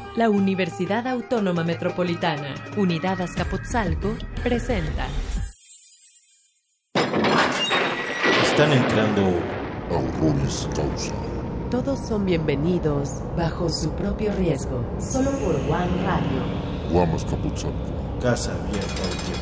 La Universidad Autónoma Metropolitana, Unidad Azcapotzalco, presenta. Están entrando a Horroris Causa. Todos son bienvenidos bajo su propio riesgo, solo por One Radio. Guam Azcapotzalco. Casa abierta al tiempo.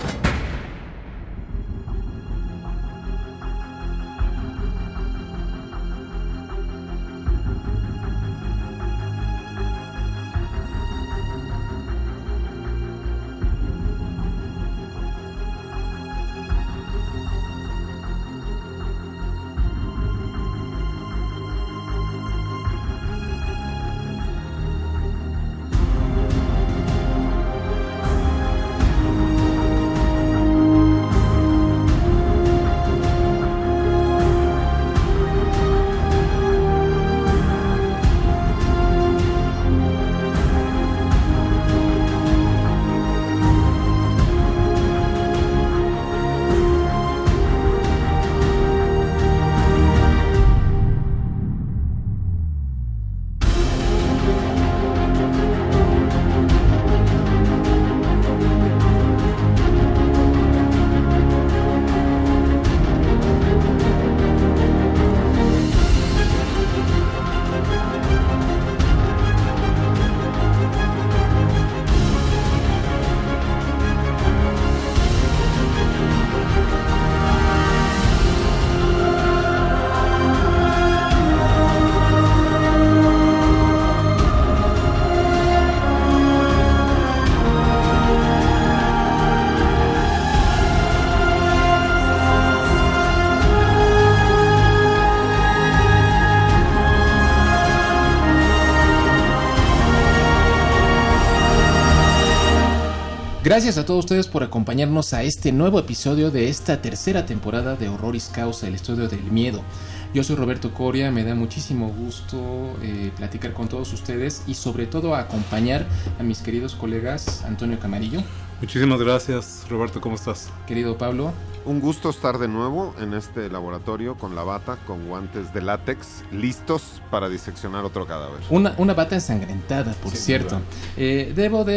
Gracias a todos ustedes por acompañarnos a este nuevo episodio de esta tercera temporada de Horroris Causa, el estudio del miedo. Yo soy Roberto Coria, me da muchísimo gusto platicar con todos ustedes y sobre todo acompañar a mis queridos colegas Antonio Camarillo. Muchísimas gracias, Roberto, ¿cómo estás? Querido Pablo. Un gusto estar de nuevo en este laboratorio con la bata, con guantes de látex, listos para diseccionar otro cadáver. Una bata ensangrentada, por cierto. Debo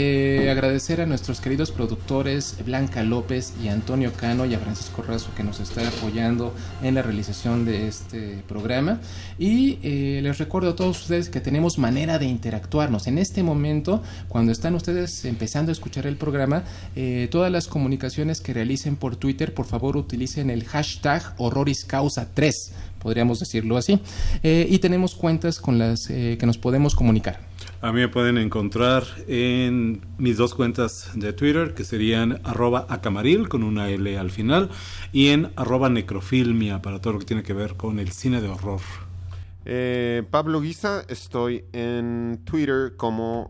de agradecer a nuestros queridos productores Blanca López y Antonio Cano y a Francisco Razo que nos está apoyando en la realización de este programa. Y les recuerdo a todos ustedes que tenemos manera de interactuarnos. En este momento, cuando están ustedes empezando a escuchar el programa, todas las comunicaciones que realicen por Twitter, por favor utilicen el hashtag HorrorisCausa3, podríamos decirlo así, y tenemos cuentas con las que nos podemos comunicar. A mí me pueden encontrar en mis dos cuentas de Twitter, que serían @acamaril con una L al final, y en @necrofilmia para todo lo que tiene que ver con el cine de horror. Pablo Guisa, estoy en Twitter como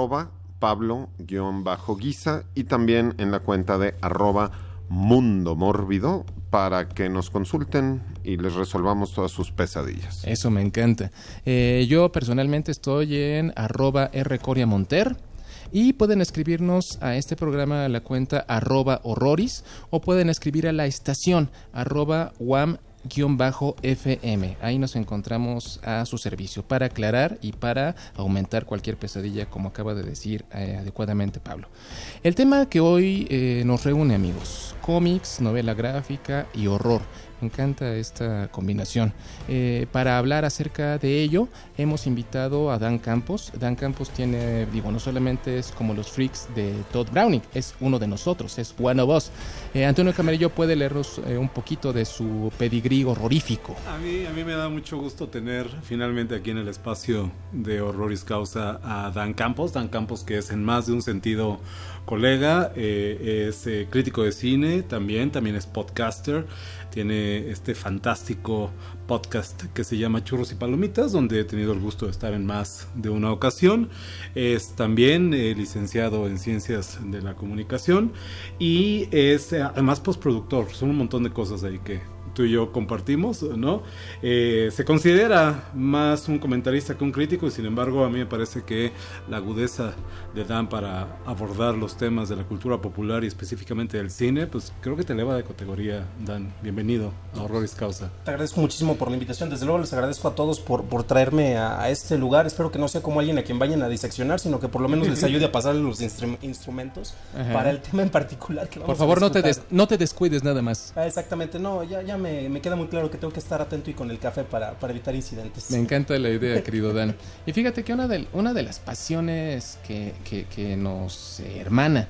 @Pablo_Guisa y también en la cuenta de @Mundo Mórbido para que nos consulten y les resolvamos todas sus pesadillas. Eso me encanta. Yo personalmente estoy en @rcoriamonter y pueden escribirnos a este programa a la cuenta @horroris o pueden escribir a la estación @wam_FM. Ahí nos encontramos a su servicio para aclarar y para aumentar cualquier pesadilla, como acaba de decir adecuadamente Pablo. El tema que hoy nos reúne, amigos: cómics, novela gráfica y horror. Me encanta esta combinación. Para hablar acerca de ello, hemos invitado a Dan Campos. Dan Campos tiene, no solamente es como los freaks de Todd Browning, es uno de nosotros, es one of us. Antonio Camarillo puede leernos un poquito de su pedigrí horrorífico. A mí me da mucho gusto tener finalmente aquí en el espacio de Horroris Causa a Dan Campos. Dan Campos, que es en más de un sentido colega, es crítico de cine, también es podcaster. Tiene este fantástico podcast que se llama Churros y Palomitas, donde he tenido el gusto de estar en más de una ocasión. Es también licenciado en Ciencias de la Comunicación y es además postproductor. Son un montón de cosas ahí que tú y yo compartimos, ¿no? Se considera más un comentarista que un crítico, y sin embargo a mí me parece que la agudeza de Dan para abordar los temas de la cultura popular y específicamente del cine, pues creo que te eleva de categoría, Dan. Bienvenido a Horroris Causa. Te agradezco muchísimo por la invitación. Desde luego les agradezco a todos por traerme a este lugar. Espero que no sea como alguien a quien vayan a diseccionar, sino que por lo menos les ayude a pasar los instrumentos para el tema en particular que vamos por favor, a disfrutar. no te descuides nada más. Exactamente, no, ya me queda muy claro que tengo que estar atento y con el café para evitar incidentes. Me encanta la idea, querido Dan. Y fíjate que una de las pasiones que nos hermana,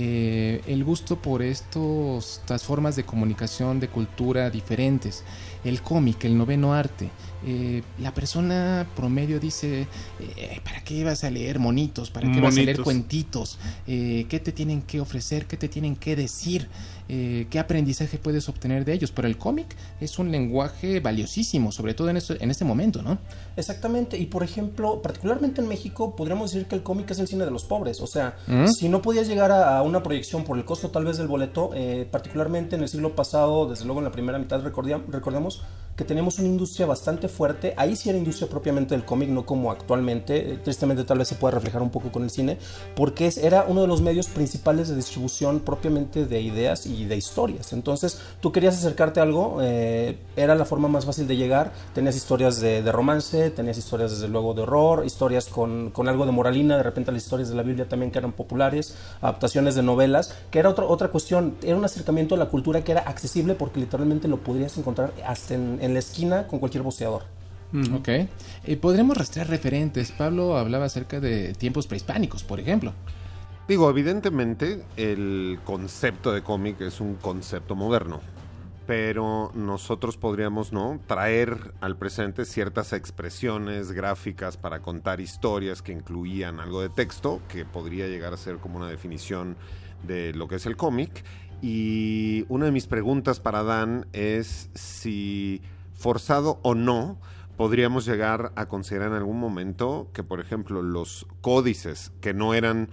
el gusto por estas formas de comunicación, de cultura diferentes, el cómic, el noveno arte. La persona promedio dice, ¿para qué vas a leer monitos? ¿Para qué vas a leer cuentitos? ¿Qué te tienen que ofrecer? ¿Qué te tienen que decir? ¿Qué aprendizaje puedes obtener de ellos? Pero el cómic es un lenguaje valiosísimo, sobre todo en este momento, ¿no? Exactamente, y por ejemplo, particularmente en México, podríamos decir que el cómic es el cine de los pobres. O sea, si no podías llegar a una proyección por el costo tal vez del boleto, particularmente en el siglo pasado, desde luego en la primera mitad, recordemos que teníamos una industria bastante fuerte. Ahí sí era industria propiamente del cómic, no como actualmente. Tristemente tal vez se pueda reflejar un poco con el cine, porque era uno de los medios principales de distribución propiamente de ideas y de historias. Entonces tú querías acercarte a algo, era la forma más fácil de llegar. Tenías historias de romance, tenías historias desde luego de horror, historias con algo de moralina, de repente las historias de la Biblia también que eran populares, adaptaciones de novelas, que era otra cuestión. Era un acercamiento a la cultura que era accesible porque literalmente lo podrías encontrar hasta en la esquina con cualquier voceador. Ok. Podremos rastrear referentes. Pablo hablaba acerca de tiempos prehispánicos, por ejemplo. Digo, evidentemente el concepto de cómic es un concepto moderno, pero nosotros podríamos, ¿no?, traer al presente ciertas expresiones gráficas para contar historias que incluían algo de texto, que podría llegar a ser como una definición de lo que es el cómic. Y una de mis preguntas para Dan es si, forzado o no, podríamos llegar a considerar en algún momento que, por ejemplo, los códices que no eran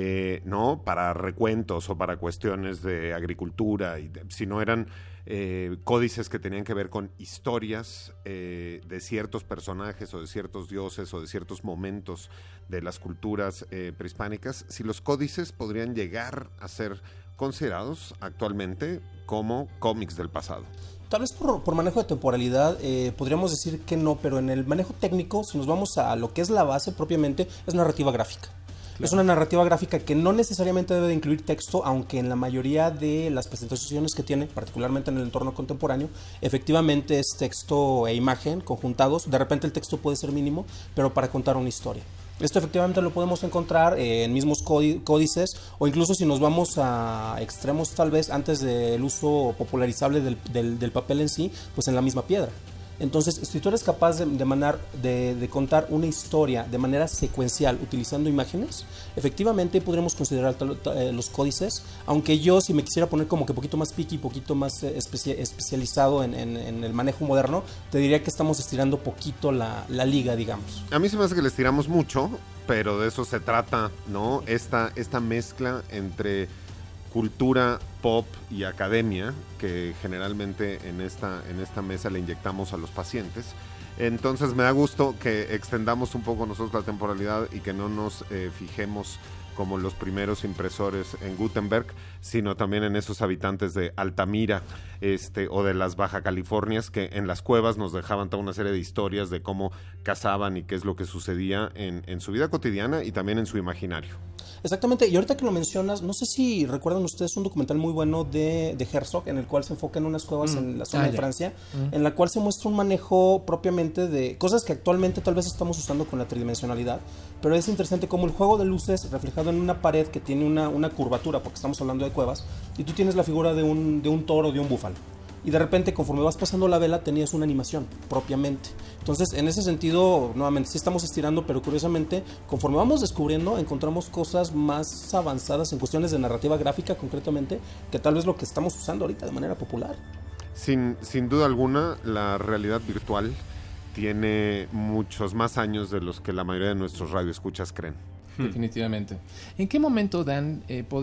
no para recuentos o para cuestiones de agricultura, sino eran códices que tenían que ver con historias de ciertos personajes o de ciertos dioses o de ciertos momentos de las culturas prehispánicas, si los códices podrían llegar a ser considerados actualmente como cómics del pasado. Tal vez por manejo de temporalidad podríamos decir que no, pero en el manejo técnico, si nos vamos a lo que es la base propiamente, es narrativa gráfica. Claro. Es una narrativa gráfica que no necesariamente debe de incluir texto, aunque en la mayoría de las presentaciones que tiene, particularmente en el entorno contemporáneo, efectivamente es texto e imagen conjuntados. De repente el texto puede ser mínimo, pero para contar una historia. Esto efectivamente lo podemos encontrar en mismos códices, o incluso si nos vamos a extremos tal vez antes del uso popularizable del papel en sí, pues en la misma piedra. Entonces, si tú eres capaz de contar una historia de manera secuencial utilizando imágenes, efectivamente podremos considerar los códices, aunque yo, si me quisiera poner como que poquito más picky, poquito más especializado en el manejo moderno, te diría que estamos estirando poquito la liga, digamos. A mí se me hace que le estiramos mucho, pero de eso se trata, ¿no? Esta mezcla entre cultura, pop y academia, que generalmente en esta mesa le inyectamos a los pacientes. Entonces me da gusto que extendamos un poco nosotros la temporalidad y que no nos fijemos como los primeros impresores en Gutenberg, sino también en esos habitantes de Altamira o de las Baja Californias, que en las cuevas nos dejaban toda una serie de historias de cómo cazaban y qué es lo que sucedía en su vida cotidiana y también en su imaginario. Exactamente, y ahorita que lo mencionas, no sé si recuerdan ustedes un documental muy bueno de Herzog, en el cual se enfoca en unas cuevas en la zona de Francia, en la cual se muestra un manejo propiamente de cosas que actualmente tal vez estamos usando con la tridimensionalidad, pero es interesante como el juego de luces reflejado en una pared que tiene una curvatura, porque estamos hablando de cuevas, y tú tienes la figura de un toro, de un búfalo. Y de repente, conforme vas pasando la vela, tenías una animación propiamente. Entonces, en ese sentido, nuevamente, sí estamos estirando, pero curiosamente, conforme vamos descubriendo, encontramos cosas más avanzadas en cuestiones de narrativa gráfica, concretamente, que tal vez lo que estamos usando ahorita de manera popular. Sin duda alguna, la realidad virtual tiene muchos más años de los que la mayoría de nuestros radioescuchas creen. definitivamente. ¿En qué momento, Dan,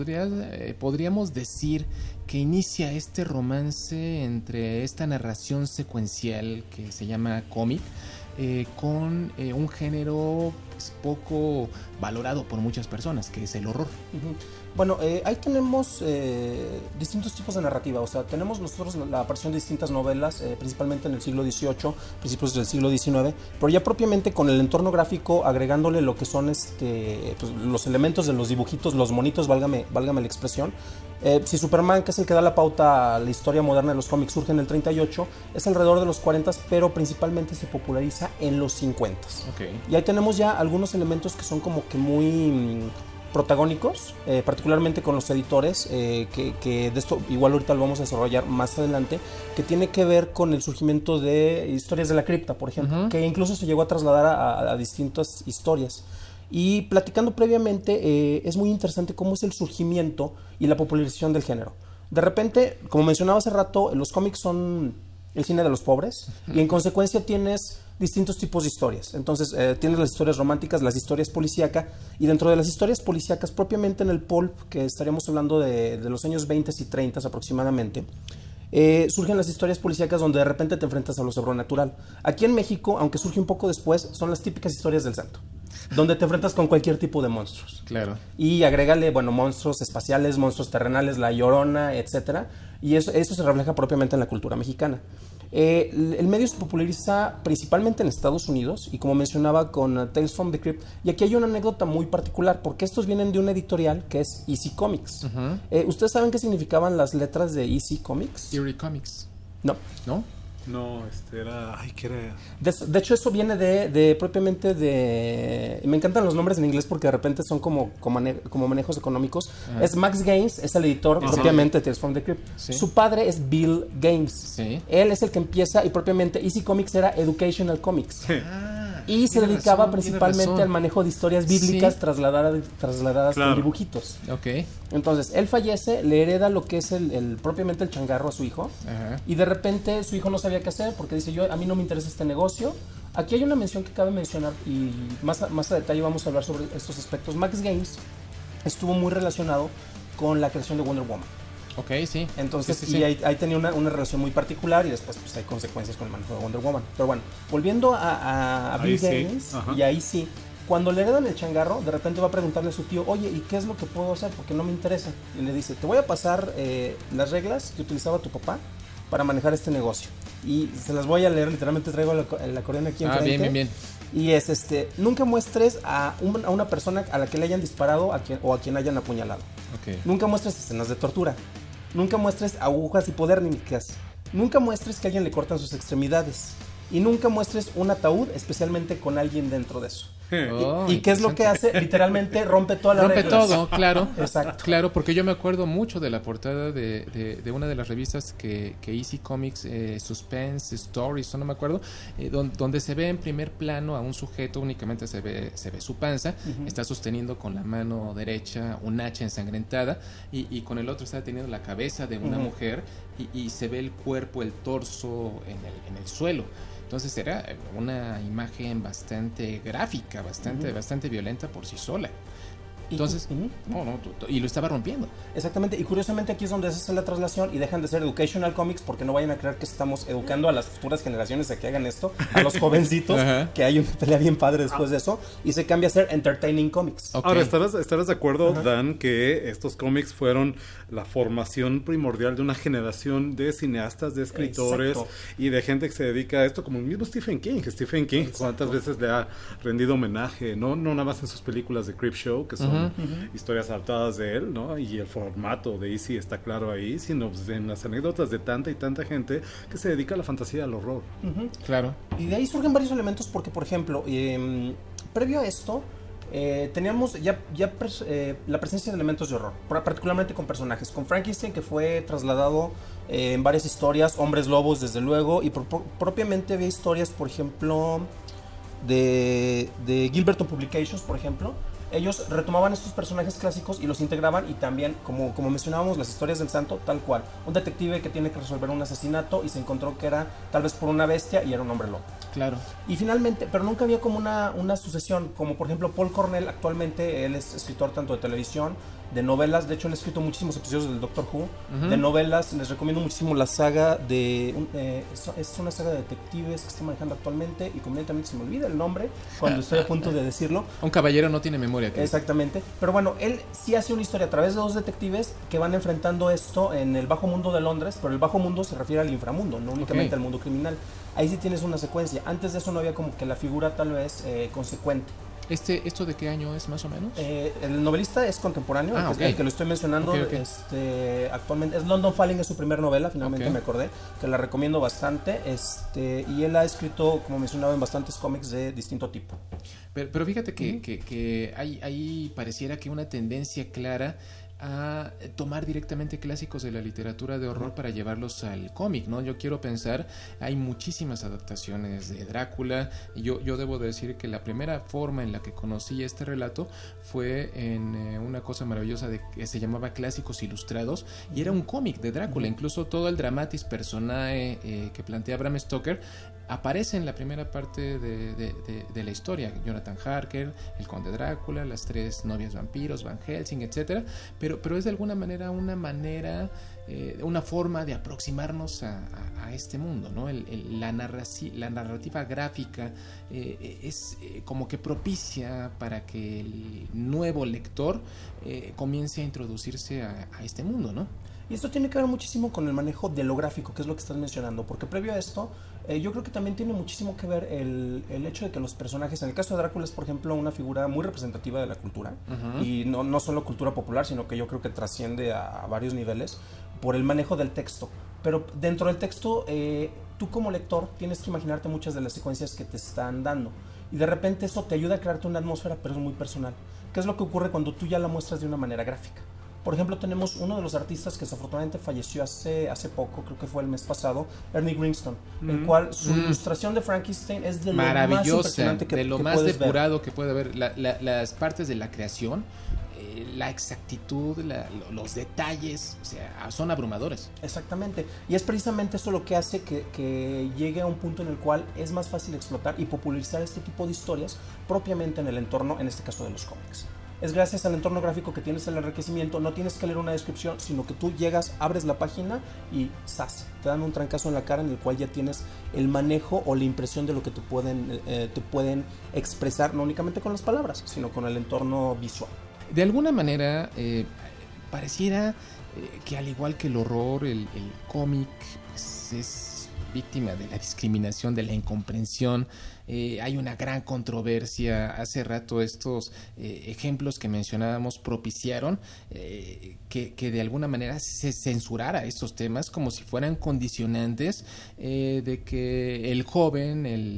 podríamos decir que inicia este romance entre esta narración secuencial que se llama cómic con un género pues, poco valorado por muchas personas, que es el horror? Bueno, ahí tenemos distintos tipos de narrativa. O sea, tenemos nosotros la aparición de distintas novelas, principalmente en el siglo XVIII, principios del siglo XIX, pero ya propiamente con el entorno gráfico, agregándole lo que son pues, los elementos de los dibujitos, los monitos, válgame la expresión. Si Superman, que es el que da la pauta a la historia moderna de los cómics, surge en el 38, es alrededor de los 40, pero principalmente se populariza en los 50. Okay. Y ahí tenemos ya algunos elementos que son como que muy protagónicos, particularmente con los editores, que de esto igual ahorita lo vamos a desarrollar más adelante, que tiene que ver con el surgimiento de historias de la cripta, por ejemplo, que incluso se llegó a trasladar a distintas historias. Y platicando previamente, es muy interesante cómo es el surgimiento y la popularización del género. De repente, como mencionaba hace rato, los cómics son el cine de los pobres y en consecuencia tienes distintos tipos de historias. Entonces tienes las historias románticas, las historias policíacas, y dentro de las historias policíacas propiamente en el pulp, que estaríamos hablando de los años 20 y 30 aproximadamente, surgen las historias policíacas donde de repente te enfrentas a lo sobrenatural. Aquí en México, aunque surge un poco después, son las típicas historias del santo, donde te enfrentas con cualquier tipo de monstruos. Claro. Y agrégale, bueno, monstruos espaciales, monstruos terrenales, la Llorona, etcétera. Y eso se refleja propiamente en la cultura mexicana. El medio se populariza principalmente en Estados Unidos y como mencionaba con Tales from the Crypt. Y aquí hay una anécdota muy particular porque estos vienen de una editorial que es EC Comics. ¿Ustedes saben qué significaban las letras de EC Comics? Eerie Comics. No. ¿No? No, era... Ay, ¿qué era? De hecho, eso viene de propiamente de... Me encantan los nombres en inglés porque de repente son como manejos económicos. Es Max Gaines, es el editor propiamente de Tales from the Crypt. Sí. Su padre es Bill Gaines. Sí. Él es el que empieza y propiamente EC Comics era Educational Comics. Y se dedicaba principalmente al manejo de historias bíblicas trasladadas con dibujitos. Ok. Entonces, él fallece, le hereda lo que es propiamente el changarro a su hijo. Ajá. Y de repente su hijo no sabía qué hacer porque dice, a mí no me interesa este negocio. Aquí hay una mención que cabe mencionar y más a detalle vamos a hablar sobre estos aspectos. Max Gaines estuvo muy relacionado con la creación de Wonder Woman. Ok, sí. Entonces, sí. y ahí tenía una relación muy particular y después pues hay consecuencias con el manejo de Wonder Woman. Pero bueno, volviendo a Bill Gaines, y ahí sí, cuando le heredan el changarro, de repente va a preguntarle a su tío, oye, ¿y qué es lo que puedo hacer? Porque no me interesa. Y le dice, te voy a pasar las reglas que utilizaba tu papá para manejar este negocio. Y se las voy a leer, literalmente traigo el acordeón aquí enfrente. Bien. Y es nunca muestres a una persona a la que le hayan disparado o a quien hayan apuñalado. Okay. Nunca muestres escenas de tortura. Nunca muestres agujas hipodérmicas. Nunca muestres que a alguien le cortan sus extremidades. Y nunca muestres un ataúd, especialmente con alguien dentro de eso. ¿Y qué es lo que hace? Literalmente rompe todas las reglas. Rompe todo, claro. Exacto. Claro, porque yo me acuerdo mucho de la portada de una de las revistas que EC Comics, Suspense Stories, no me acuerdo, donde se ve en primer plano a un sujeto, únicamente se ve su panza, está sosteniendo con la mano derecha un hacha ensangrentada y con el otro está teniendo la cabeza de una mujer y se ve el cuerpo, el torso en el suelo. Entonces era una imagen bastante gráfica, bastante violenta por sí sola. Entonces, y lo estaba rompiendo. Exactamente, y curiosamente aquí es donde se hace la traslación y dejan de ser Educational Comics porque no vayan a creer que estamos educando a las futuras generaciones a que hagan esto, a los jovencitos, que hay una pelea bien padre después de eso, y se cambia a ser Entertaining Comics. Okay. Ahora, ¿estarás de acuerdo, Dan, que estos cómics fueron la formación primordial de una generación de cineastas, de escritores y de gente que se dedica a esto, como el mismo Stephen King? Stephen King, ¿cuántas veces le ha rendido homenaje? No nada más en sus películas de Creepshow, que son historias adaptadas de él, ¿no? Y el formato de Easy está claro ahí, sino pues, en las anécdotas de tanta y tanta gente que se dedica a la fantasía y al horror. Claro. Y de ahí surgen varios elementos porque, por ejemplo, previo a esto, teníamos la presencia de elementos de horror, particularmente con personajes. Con Frankenstein, que fue trasladado en varias historias, Hombres Lobos, desde luego, y propiamente había historias, por ejemplo, de Gilberton Publications, por ejemplo. Ellos retomaban estos personajes clásicos y los integraban y también, como mencionábamos, las historias del santo, tal cual. Un detective que tiene que resolver un asesinato y se encontró que era tal vez por una bestia y era un hombre lobo. Claro. Y finalmente, pero nunca había como una sucesión, como por ejemplo Paul Cornell, actualmente él es escritor tanto de televisión, de novelas, de hecho él ha escrito muchísimos episodios del Doctor Who, de novelas, les recomiendo muchísimo la saga es una saga de detectives que está manejando actualmente y convenientemente se me olvida el nombre cuando estoy a punto de decirlo. Un caballero no tiene memoria. Exactamente, pero bueno, él sí hace una historia a través de dos detectives que van enfrentando esto en el bajo mundo de Londres, pero el bajo mundo se refiere al inframundo, no únicamente al mundo criminal. Ahí sí tienes una secuencia, antes de eso no había como que la figura tal vez consecuente. ¿Esto de qué año es más o menos? El novelista es contemporáneo, el que lo estoy mencionando. Okay. Actualmente es London Falling, es su primer novela, finalmente me acordé, que la recomiendo bastante. Y él ha escrito, como mencionaba, en bastantes cómics de distinto tipo. Pero fíjate que hay pareciera que una tendencia clara a tomar directamente clásicos de la literatura de horror para llevarlos al cómic, ¿no? Yo quiero pensar, hay muchísimas adaptaciones de Drácula. Yo debo decir que la primera forma en la que conocí este relato fue en una cosa maravillosa que se llamaba Clásicos Ilustrados, y era un cómic de Drácula. Incluso todo el dramatis personae que plantea Bram Stoker aparece en la primera parte de la historia. Jonathan Harker, el conde Drácula, las 3 novias vampiros, Van Helsing, etcétera. Pero es de alguna manera una forma de aproximarnos a este mundo, ¿no? La narrativa gráfica es como que propicia para que el nuevo lector comience a introducirse a este mundo, ¿no? Y esto tiene que ver muchísimo con el manejo de lo gráfico, que es lo que estás mencionando, porque previo a esto, yo creo que también tiene muchísimo que ver el hecho de que los personajes, en el caso de Drácula es por ejemplo una figura muy representativa de la cultura, y no solo cultura popular, sino que yo creo que trasciende a varios niveles por el manejo del texto. Pero dentro del texto, tú como lector tienes que imaginarte muchas de las secuencias que te están dando, y de repente eso te ayuda a crearte una atmósfera, pero es muy personal. ¿Qué es lo que ocurre cuando tú ya la muestras de una manera gráfica? Por ejemplo, tenemos uno de los artistas que desafortunadamente falleció hace poco, creo que fue el mes pasado, Ernie Greenstone, el cual su ilustración de Frankenstein es de lo más impresionante de lo más depurado que puede haber. Las partes de la creación, la exactitud, los detalles, o sea, son abrumadores. Exactamente, y es precisamente eso lo que hace que llegue a un punto en el cual es más fácil explotar y popularizar este tipo de historias propiamente en el entorno, en este caso de los cómics. Es gracias al entorno gráfico que tienes el enriquecimiento, no tienes que leer una descripción, sino que tú llegas, abres la página y ¡zas! Te dan un trancazo en la cara en el cual ya tienes el manejo o la impresión de lo que te pueden expresar, no únicamente con las palabras, sino con el entorno visual. De alguna manera, pareciera que al igual que el horror, el cómic pues, es víctima de la discriminación, de la incomprensión. Hay una gran controversia. Hace rato estos ejemplos que mencionábamos propiciaron que de alguna manera se censurara estos temas como si fueran condicionantes de que el joven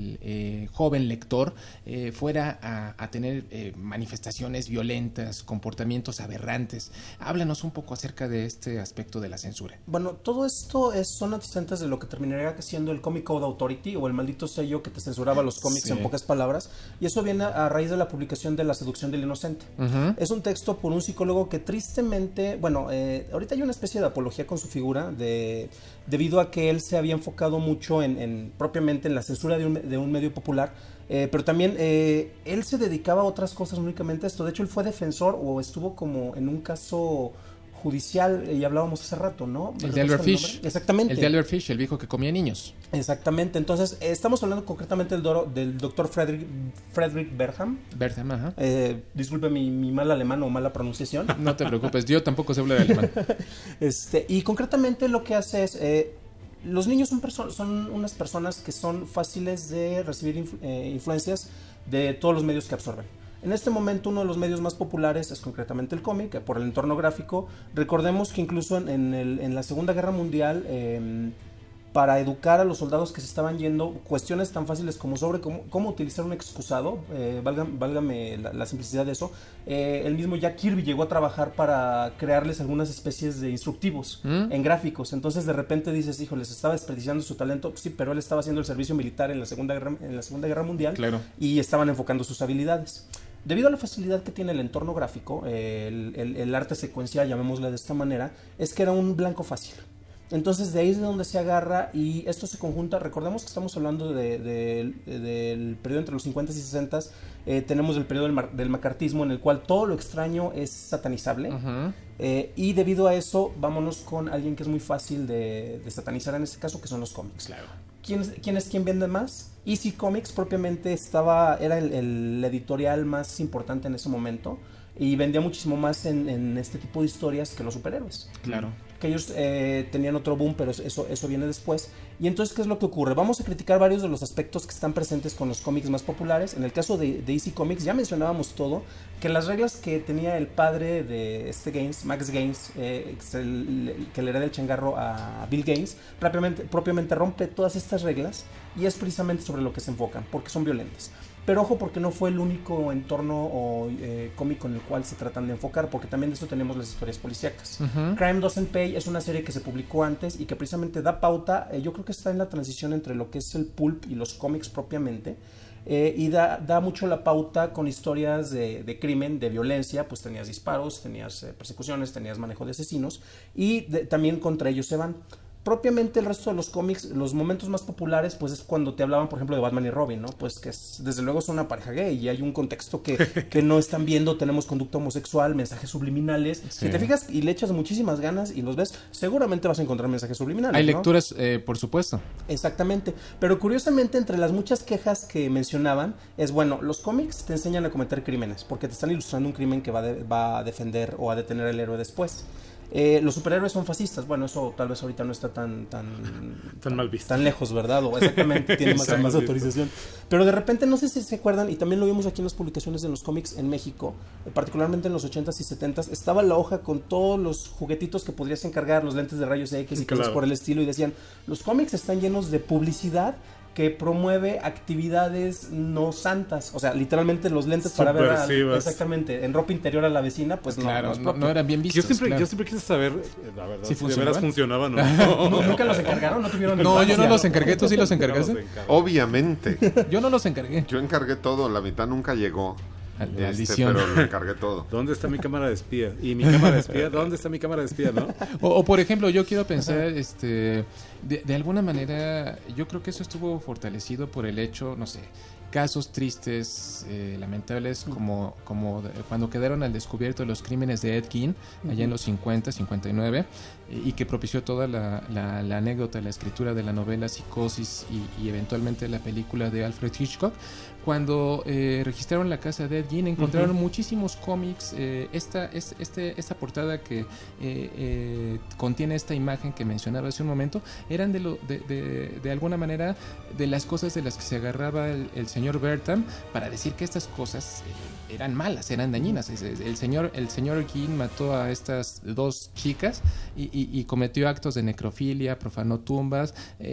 lector fuera a tener manifestaciones violentas, comportamientos aberrantes. Háblanos un poco acerca de este aspecto de la censura. Bueno, todo esto son antecedentes de lo que terminaría siendo el Comic Code Authority o el maldito sello que te censuraba los cómics, en pocas palabras, y eso viene a raíz de la publicación de La seducción del inocente. Es un texto por un psicólogo que tristemente, ahorita hay una especie de apología con su figura debido a que él se había enfocado mucho propiamente en la censura de un medio popular, pero también él se dedicaba a otras cosas, únicamente esto. De hecho, él fue defensor o estuvo como en un caso judicial, y hablábamos hace rato, ¿no? El de Albert Fish. Exactamente. El de Albert Fish, el viejo que comía niños. Exactamente. Entonces, estamos hablando concretamente del doctor Frederick Bergham. Bergham, ajá. Disculpe mi mal alemán o mala pronunciación. No te preocupes, yo tampoco sé hablar alemán. Y concretamente lo que hace es... los niños son unas personas que son fáciles de recibir influencias de todos los medios que absorben. En este momento uno de los medios más populares es concretamente el cómic, por el entorno gráfico. Recordemos que incluso en la Segunda Guerra Mundial, para educar a los soldados que se estaban yendo, cuestiones tan fáciles como sobre cómo utilizar un excusado, válgame la simplicidad de eso, el mismo Jack Kirby llegó a trabajar para crearles algunas especies de instructivos en gráficos. Entonces de repente dices, híjole, les estaba desperdiciando su talento. Sí, pero él estaba haciendo el servicio militar en la Segunda Guerra Mundial, claro, y estaban enfocando sus habilidades. Debido a la facilidad que tiene el entorno gráfico, el arte secuencial, llamémosle de esta manera, es que era un blanco fácil. Entonces de ahí es de donde se agarra y esto se conjunta. Recordemos que estamos hablando del periodo entre los 50 y 60. Tenemos el periodo del macartismo en el cual todo lo extraño es satanizable. Y debido a eso, vámonos con alguien que es muy fácil de satanizar en este caso, que son los cómics. Claro. ¿Quién vende más? EC Comics propiamente era el editorial más importante en ese momento y vendía muchísimo más en este tipo de historias que los superhéroes. Claro. Que ellos tenían otro boom, pero eso viene después. Y entonces, ¿qué es lo que ocurre? Vamos a criticar varios de los aspectos que están presentes con los cómics más populares. En el caso de EC Comics, ya mencionábamos todo, que las reglas que tenía el padre de Gaines, Max Gaines, que le hereda el changarro a Bill Gaines, propiamente rompe todas estas reglas y es precisamente sobre lo que se enfocan, porque son violentas. Pero ojo, porque no fue el único entorno o cómico en el cual se tratan de enfocar, porque también de eso tenemos las historias policíacas. Crime Doesn't Pay es una serie que se publicó antes y que precisamente da pauta, yo creo que está en la transición entre lo que es el pulp y los cómics propiamente, y da mucho la pauta con historias de crimen, de violencia, pues tenías disparos, tenías persecuciones, tenías manejo de asesinos, y también contra ellos se van. Propiamente el resto de los cómics, los momentos más populares, pues es cuando te hablaban, por ejemplo, de Batman y Robin, ¿no? Pues que desde luego son una pareja gay y hay un contexto que no están viendo, tenemos conducta homosexual, mensajes subliminales. Sí. Si te fijas y le echas muchísimas ganas y los ves, seguramente vas a encontrar mensajes subliminales, Hay ¿no? lecturas, por supuesto. Exactamente, pero curiosamente entre las muchas quejas que mencionaban es, bueno, los cómics te enseñan a cometer crímenes, porque te están ilustrando un crimen que va a defender o a detener al héroe después. Los superhéroes son fascistas. Bueno, eso tal vez ahorita no está tan mal visto, tan lejos, ¿verdad? O exactamente tiene más autorización. Pero de repente, no sé si se acuerdan, y también lo vimos aquí en las publicaciones de los cómics en México, particularmente en los 80s y 70s, estaba la hoja con todos los juguetitos que podrías encargar, los lentes de rayos X y cosas por el estilo, y decían, los cómics están llenos de publicidad que promueve actividades no santas, o sea, literalmente los lentes para ver exactamente en ropa interior a la vecina, pues claro, no eran bien vistos. Yo siempre quise saber, la verdad, si de veras funcionaban o no. ¿Nunca los encargaron? ¿No tuvieron? No, yo no los encargué. ¿Tú sí los encargaste? Obviamente. Yo no los encargué. Yo encargué todo, la mitad nunca llegó. Maldición. Pero lo encargué todo. ¿Dónde está mi cámara de espía? ¿Y mi cámara de espía? ¿Dónde está mi cámara de espía, no? O por ejemplo, yo quiero pensar, de alguna manera, yo creo que eso estuvo fortalecido por el hecho, no sé, casos tristes, lamentables, como cuando quedaron al descubierto los crímenes de Ed Gein, allá en los 50, 59, y que propició toda la anécdota, la escritura de la novela Psicosis y eventualmente la película de Alfred Hitchcock. Cuando registraron la casa de Ed Gein, encontraron muchísimos cómics. Esta portada que contiene esta imagen que mencionaba hace un momento, eran de alguna manera de las cosas de las que se agarraba el señor Bertham para decir que estas cosas eran malas, eran dañinas. El señor Gein mató a estas dos chicas y cometió actos de necrofilia, profanó tumbas,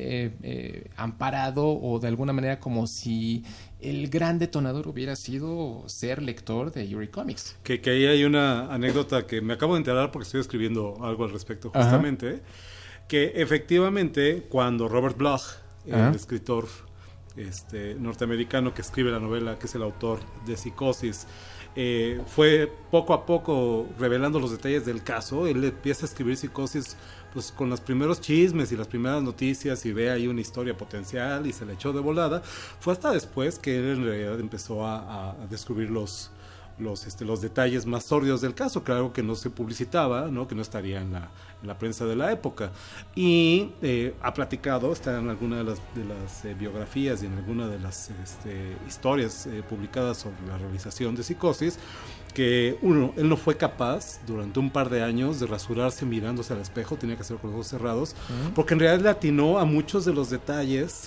amparado o de alguna manera como si el gran detonador hubiera sido ser lector de Yuri Comics. Que ahí hay una anécdota que me acabo de enterar porque estoy escribiendo algo al respecto justamente, que efectivamente cuando Robert Bloch, el escritor norteamericano que escribe la novela, que es el autor de Psicosis, fue poco a poco revelando los detalles del caso. Él empieza a escribir Psicosis pues con los primeros chismes y las primeras noticias y ve ahí una historia potencial y se le echó de volada. Fue hasta después que él en realidad empezó a descubrir los detalles más sórdidos del caso, claro que no se publicitaba, ¿no? Que no estaría en la prensa de la época, y ha platicado, está en alguna de las biografías y en alguna de las historias publicadas sobre la realización de Psicosis, que él no fue capaz durante un par de años de rasurarse mirándose al espejo, tenía que hacerlo con los ojos cerrados, porque en realidad le atinó a muchos de los detalles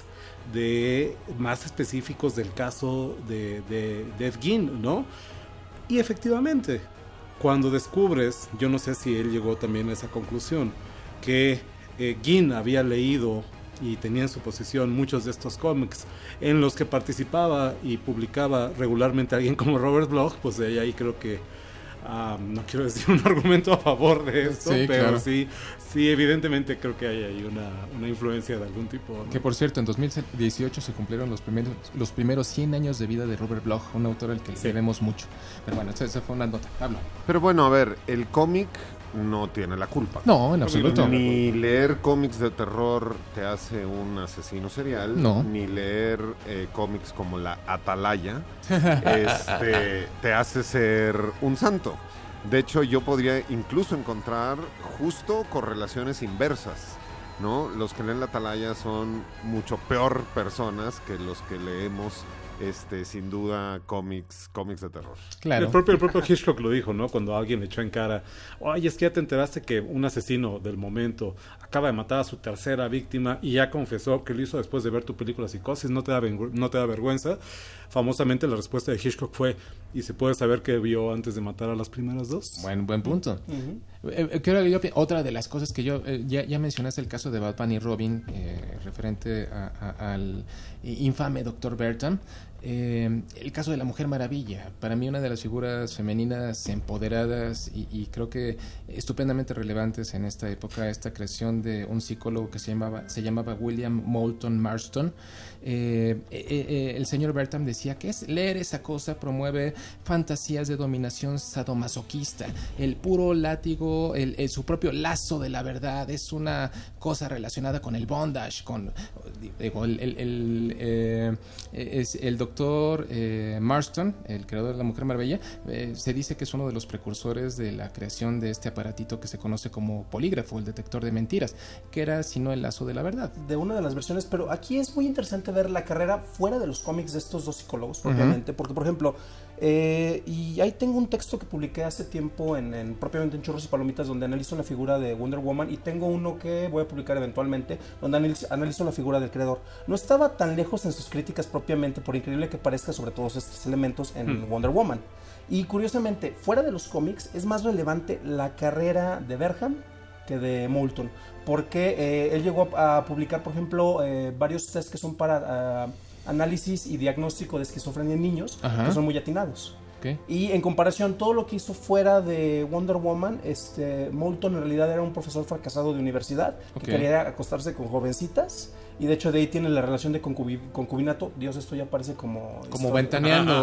más específicos del caso de Ed Gein, ¿no? Y efectivamente, cuando descubres, yo no sé si él llegó también a esa conclusión, que Gein había leído y tenía en su posesión muchos de estos cómics en los que participaba y publicaba regularmente alguien como Robert Bloch, pues de ahí creo que no quiero decir un argumento a favor de esto, Sí, pero claro. sí, evidentemente creo que hay ahí una influencia de algún tipo, ¿no? Que por cierto, en 2018 se cumplieron los primeros 100 años de vida de Robert Bloch, un autor al que le Sí. debemos mucho. Pero bueno, esa fue una nota. Pablo. Pero bueno, a ver, el cómic no tiene la culpa. No, en absoluto. Ni leer cómics de terror te hace un asesino serial, No. ni leer cómics como la Atalaya te hace ser un santo. De hecho, yo podría incluso encontrar justo correlaciones inversas, ¿no? Los que leen la Atalaya son mucho peor personas que los que leemos sin duda cómics de terror. Claro. El propio Hitchcock lo dijo, ¿no? Cuando alguien le echó en cara, oye, es que ya te enteraste que un asesino del momento acaba de matar a su tercera víctima y ya confesó que lo hizo después de ver tu película Psicosis, ¿no te da vergüenza? Famosamente la respuesta de Hitchcock fue, ¿y se puede saber qué vio antes de matar a las primeras dos? Buen punto. Otra de las cosas que yo ya mencionaste el caso de Batman y Robin, referente al infame Dr. Bertram. El caso de la Mujer Maravilla, para mí una de las figuras femeninas empoderadas y creo que estupendamente relevantes en esta época, esta creación de un psicólogo que se llamaba William Moulton Marston. El señor Bertram decía que leer esa cosa promueve fantasías de dominación sadomasoquista, el puro látigo, su propio lazo de la verdad es una cosa relacionada con el bondage, el doctor Marston, el creador de la Mujer Maravilla, se dice que es uno de los precursores de la creación de este aparatito que se conoce como polígrafo, el detector de mentiras, que era sino el lazo de la verdad. De una de las versiones, pero aquí es muy interesante ver la carrera fuera de los cómics de estos dos psicólogos propiamente, porque por ejemplo, y ahí tengo un texto que publiqué hace tiempo propiamente en Churros y Palomitas, donde analizo la figura de Wonder Woman, y tengo uno que voy a publicar eventualmente donde analizo la figura del creador. No estaba tan lejos en sus críticas propiamente, por increíble que parezca, sobre todos estos elementos en Wonder Woman. Y curiosamente, fuera de los cómics es más relevante la carrera de Berham que de Moulton, porque él llegó a publicar, por ejemplo, varios test que son para análisis y diagnóstico de esquizofrenia en niños, que son muy atinados. Okay. Y en comparación, todo lo que hizo fuera de Wonder Woman, Moulton en realidad era un profesor fracasado de universidad que quería acostarse con jovencitas, y de hecho de ahí tiene la relación de concubinato. Dios, esto ya parece como ventaneando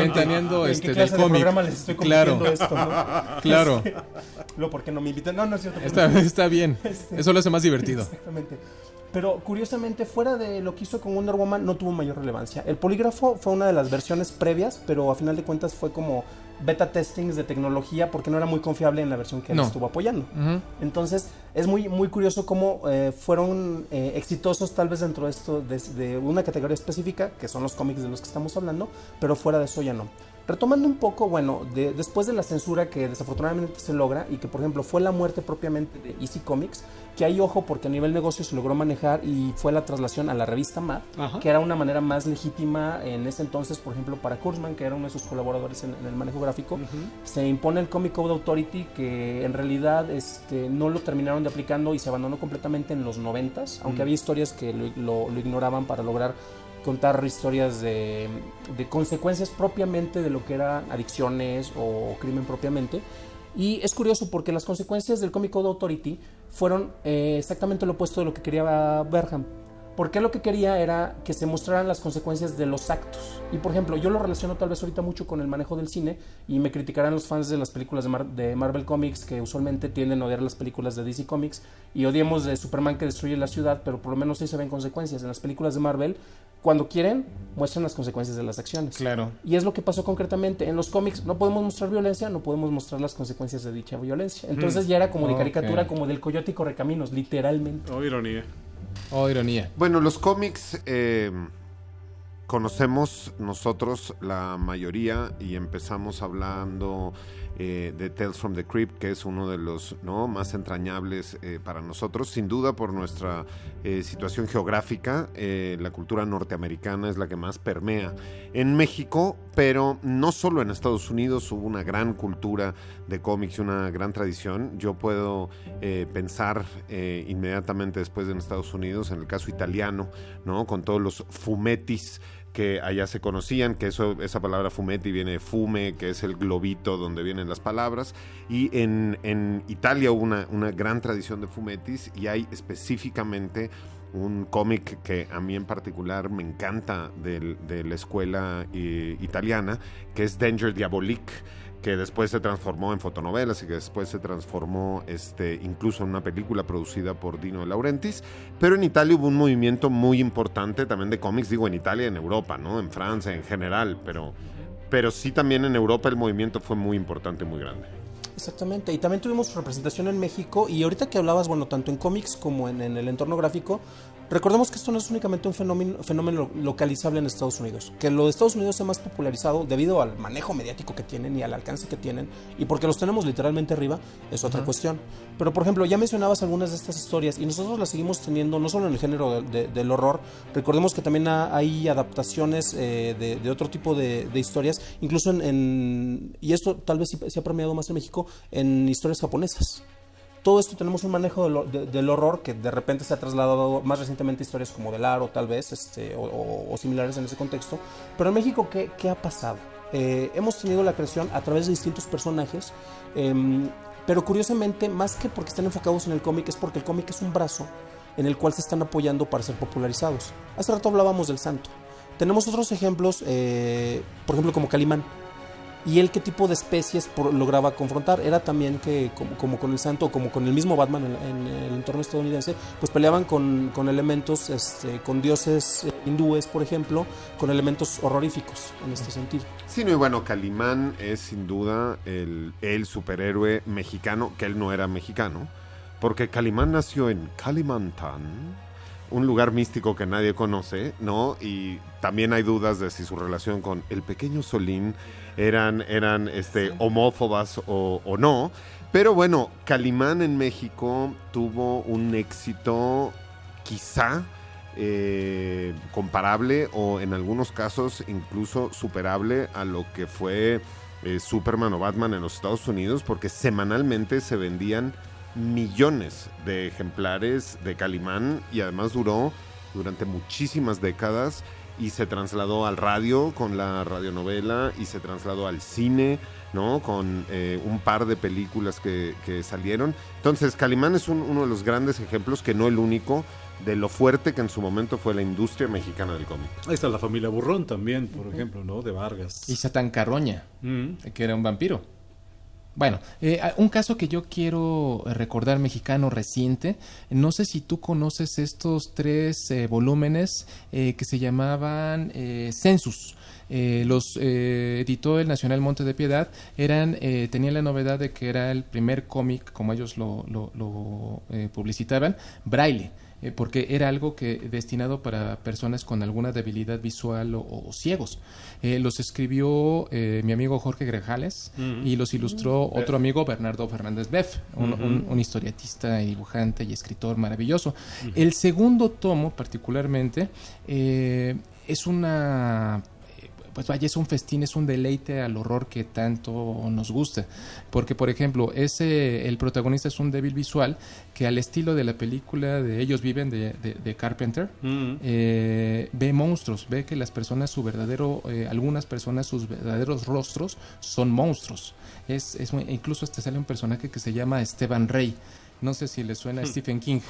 ¿En qué del clase de cómic. programa les estoy compartiendo esto, ¿no? Claro. Luego, ¿por qué no me invitan? No es cierto. Está bien. Eso lo hace más divertido. Exactamente. Pero curiosamente, fuera de lo que hizo con Wonder Woman, no tuvo mayor relevancia. El polígrafo fue una de las versiones previas, pero a final de cuentas fue como beta testings de tecnología, porque no era muy confiable en la versión que él estuvo apoyando. Entonces es muy, muy curioso cómo fueron exitosos tal vez dentro de esto, de una categoría específica, que son los cómics de los que estamos hablando, pero fuera de eso ya no. Retomando un poco, bueno, después de la censura que desafortunadamente se logra, y que por ejemplo fue la muerte propiamente de EC Comics, que hay ojo porque a nivel negocio se logró manejar, y fue la traslación a la revista Mad, que era una manera más legítima en ese entonces, por ejemplo para Kurtzman, que era uno de sus colaboradores en el manejo gráfico. Se impone el Comic Code Authority, que en realidad no lo terminaron de aplicando y se abandonó completamente en los 90s, aunque había historias que lo ignoraban para lograr contar historias de consecuencias propiamente de lo que eran adicciones o crimen propiamente. Y es curioso porque las consecuencias del Comic Code Authority fueron exactamente lo opuesto de lo que quería Berham. Porque lo que quería era que se mostraran las consecuencias de los actos. Y por ejemplo, yo lo relaciono tal vez ahorita mucho con el manejo del cine, y me criticarán los fans de las películas de Marvel Comics, que usualmente tienden a odiar las películas de DC Comics, y odiemos de Superman que destruye la ciudad, pero por lo menos sí se ven consecuencias. En las películas de Marvel, cuando quieren, muestran las consecuencias de las acciones. Claro. Y es lo que pasó concretamente. En los cómics no podemos mostrar violencia, no podemos mostrar las consecuencias de dicha violencia. Entonces ya era como de caricatura, como del Coyote y Correcaminos, literalmente. Oh, ironía. Oh, ironía. Bueno, los cómics conocemos nosotros la mayoría, y empezamos hablando de Tales from the Crypt, que es uno de los más entrañables para nosotros, sin duda por nuestra situación geográfica. La cultura norteamericana es la que más permea en México, pero no solo en Estados Unidos hubo una gran cultura de cómics y una gran tradición. Yo puedo pensar inmediatamente después en Estados Unidos en el caso italiano, ¿no? Con todos los fumettis que allá se conocían, que esa palabra fumetti viene de fume, que es el globito donde vienen las palabras, y en Italia hubo una gran tradición de fumettis, y hay específicamente un cómic que a mí en particular me encanta de la escuela italiana, que es Danger Diabolique, que después se transformó en fotonovelas y que después se transformó incluso en una película producida por Dino De Laurentiis. Pero en Italia hubo un movimiento muy importante también de cómics, digo en Italia y en Europa, ¿no? En Francia en general, pero sí también en Europa el movimiento fue muy importante, muy grande. Exactamente, y también tuvimos representación en México, y ahorita que hablabas, bueno, tanto en cómics como en el entorno gráfico, recordemos que esto no es únicamente un fenómeno localizable en Estados Unidos, que lo de Estados Unidos sea más popularizado debido al manejo mediático que tienen y al alcance que tienen, y porque los tenemos literalmente arriba, es otra cuestión. Pero por ejemplo, ya mencionabas algunas de estas historias, y nosotros las seguimos teniendo no solo en el género del horror. Recordemos que también hay adaptaciones de otro tipo de historias, incluso y esto tal vez se ha premiado más en México, en historias japonesas. Todo esto tenemos un manejo del horror que de repente se ha trasladado más recientemente a historias como del Aro, tal vez, o similares en ese contexto. Pero en México, ¿qué ha pasado? Hemos tenido la creación a través de distintos personajes, pero curiosamente, más que porque están enfocados en el cómic, es porque el cómic es un brazo en el cual se están apoyando para ser popularizados. Hace rato hablábamos del santo. Tenemos otros ejemplos, por ejemplo, como Calimán. ¿Y él qué tipo de especies lograba confrontar? Era también que, como con el santo, o como con el mismo Batman en el entorno estadounidense, pues peleaban con elementos, con dioses hindúes, por ejemplo, con elementos horroríficos en este sentido. Sí, no, y bueno, Calimán es sin duda el superhéroe mexicano, que él no era mexicano, porque Calimán nació en Kalimantan, un lugar místico que nadie conoce, ¿no? Y también hay dudas de si su relación con el pequeño Solín eran homófobas o no. Pero bueno, Calimán en México tuvo un éxito quizá comparable, o en algunos casos incluso superable a lo que fue Superman o Batman en los Estados Unidos, porque semanalmente se vendían millones de ejemplares de Calimán, y además duró durante muchísimas décadas, y se trasladó al radio con la radionovela, y se trasladó al cine, ¿no? Con un par de películas que salieron. Entonces Calimán es uno de los grandes ejemplos, que no el único, de lo fuerte que en su momento fue la industria mexicana del cómic. Ahí está la familia Burrón también, por ejemplo, ¿no? De Vargas. Y Satán Carroña, que era un vampiro. Bueno, un caso que yo quiero recordar mexicano reciente, no sé si tú conoces estos 3 volúmenes que se llamaban Census. Los editó el Nacional Monte de Piedad, tenían la novedad de que era el primer cómic, como ellos lo publicitaban, braille. Porque era algo destinado para personas con alguna debilidad visual o ciegos. Los escribió mi amigo Jorge Grajales, y los ilustró otro amigo, Bernardo Fernández Beff, un historietista y dibujante y escritor maravilloso. El segundo tomo particularmente es una... pues vaya, es un festín, es un deleite al horror que tanto nos gusta, porque por ejemplo el protagonista es un débil visual que, al estilo de la película de Ellos Viven de Carpenter, ve monstruos, ve que las personas algunas personas, sus verdaderos rostros son monstruos. Incluso sale un personaje que se llama Esteban Rey. No sé si le suena a Stephen King.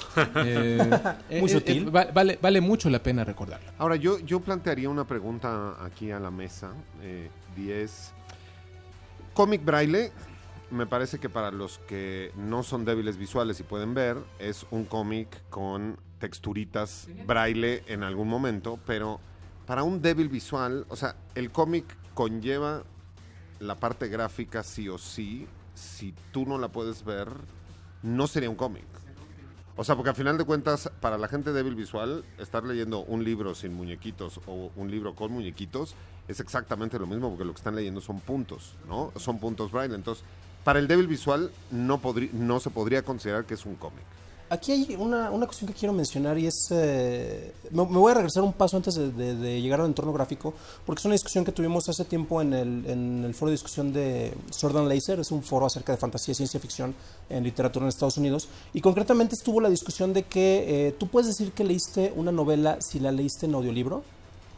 Muy sutil. Vale mucho la pena recordarlo. Ahora, yo plantearía una pregunta aquí a la mesa. 10. Cómic braille, me parece que para los que no son débiles visuales y pueden ver, es un cómic con texturitas braille en algún momento, pero para un débil visual, o sea, el cómic conlleva la parte gráfica sí o sí. Si tú no la puedes ver, no sería un cómic. O sea, porque al final de cuentas, para la gente débil visual, estar leyendo un libro sin muñequitos o un libro con muñequitos es exactamente lo mismo, porque lo que están leyendo son puntos, ¿no? Son puntos braille. Entonces, para el débil visual no se podría considerar que es un cómic. Aquí hay una cuestión que quiero mencionar, y es... me voy a regresar un paso antes de llegar al entorno gráfico, porque es una discusión que tuvimos hace tiempo en el foro de discusión de Sword and Laser. Es un foro acerca de fantasía y ciencia ficción en literatura en Estados Unidos, y concretamente estuvo la discusión de que tú puedes decir que leíste una novela si la leíste en audiolibro.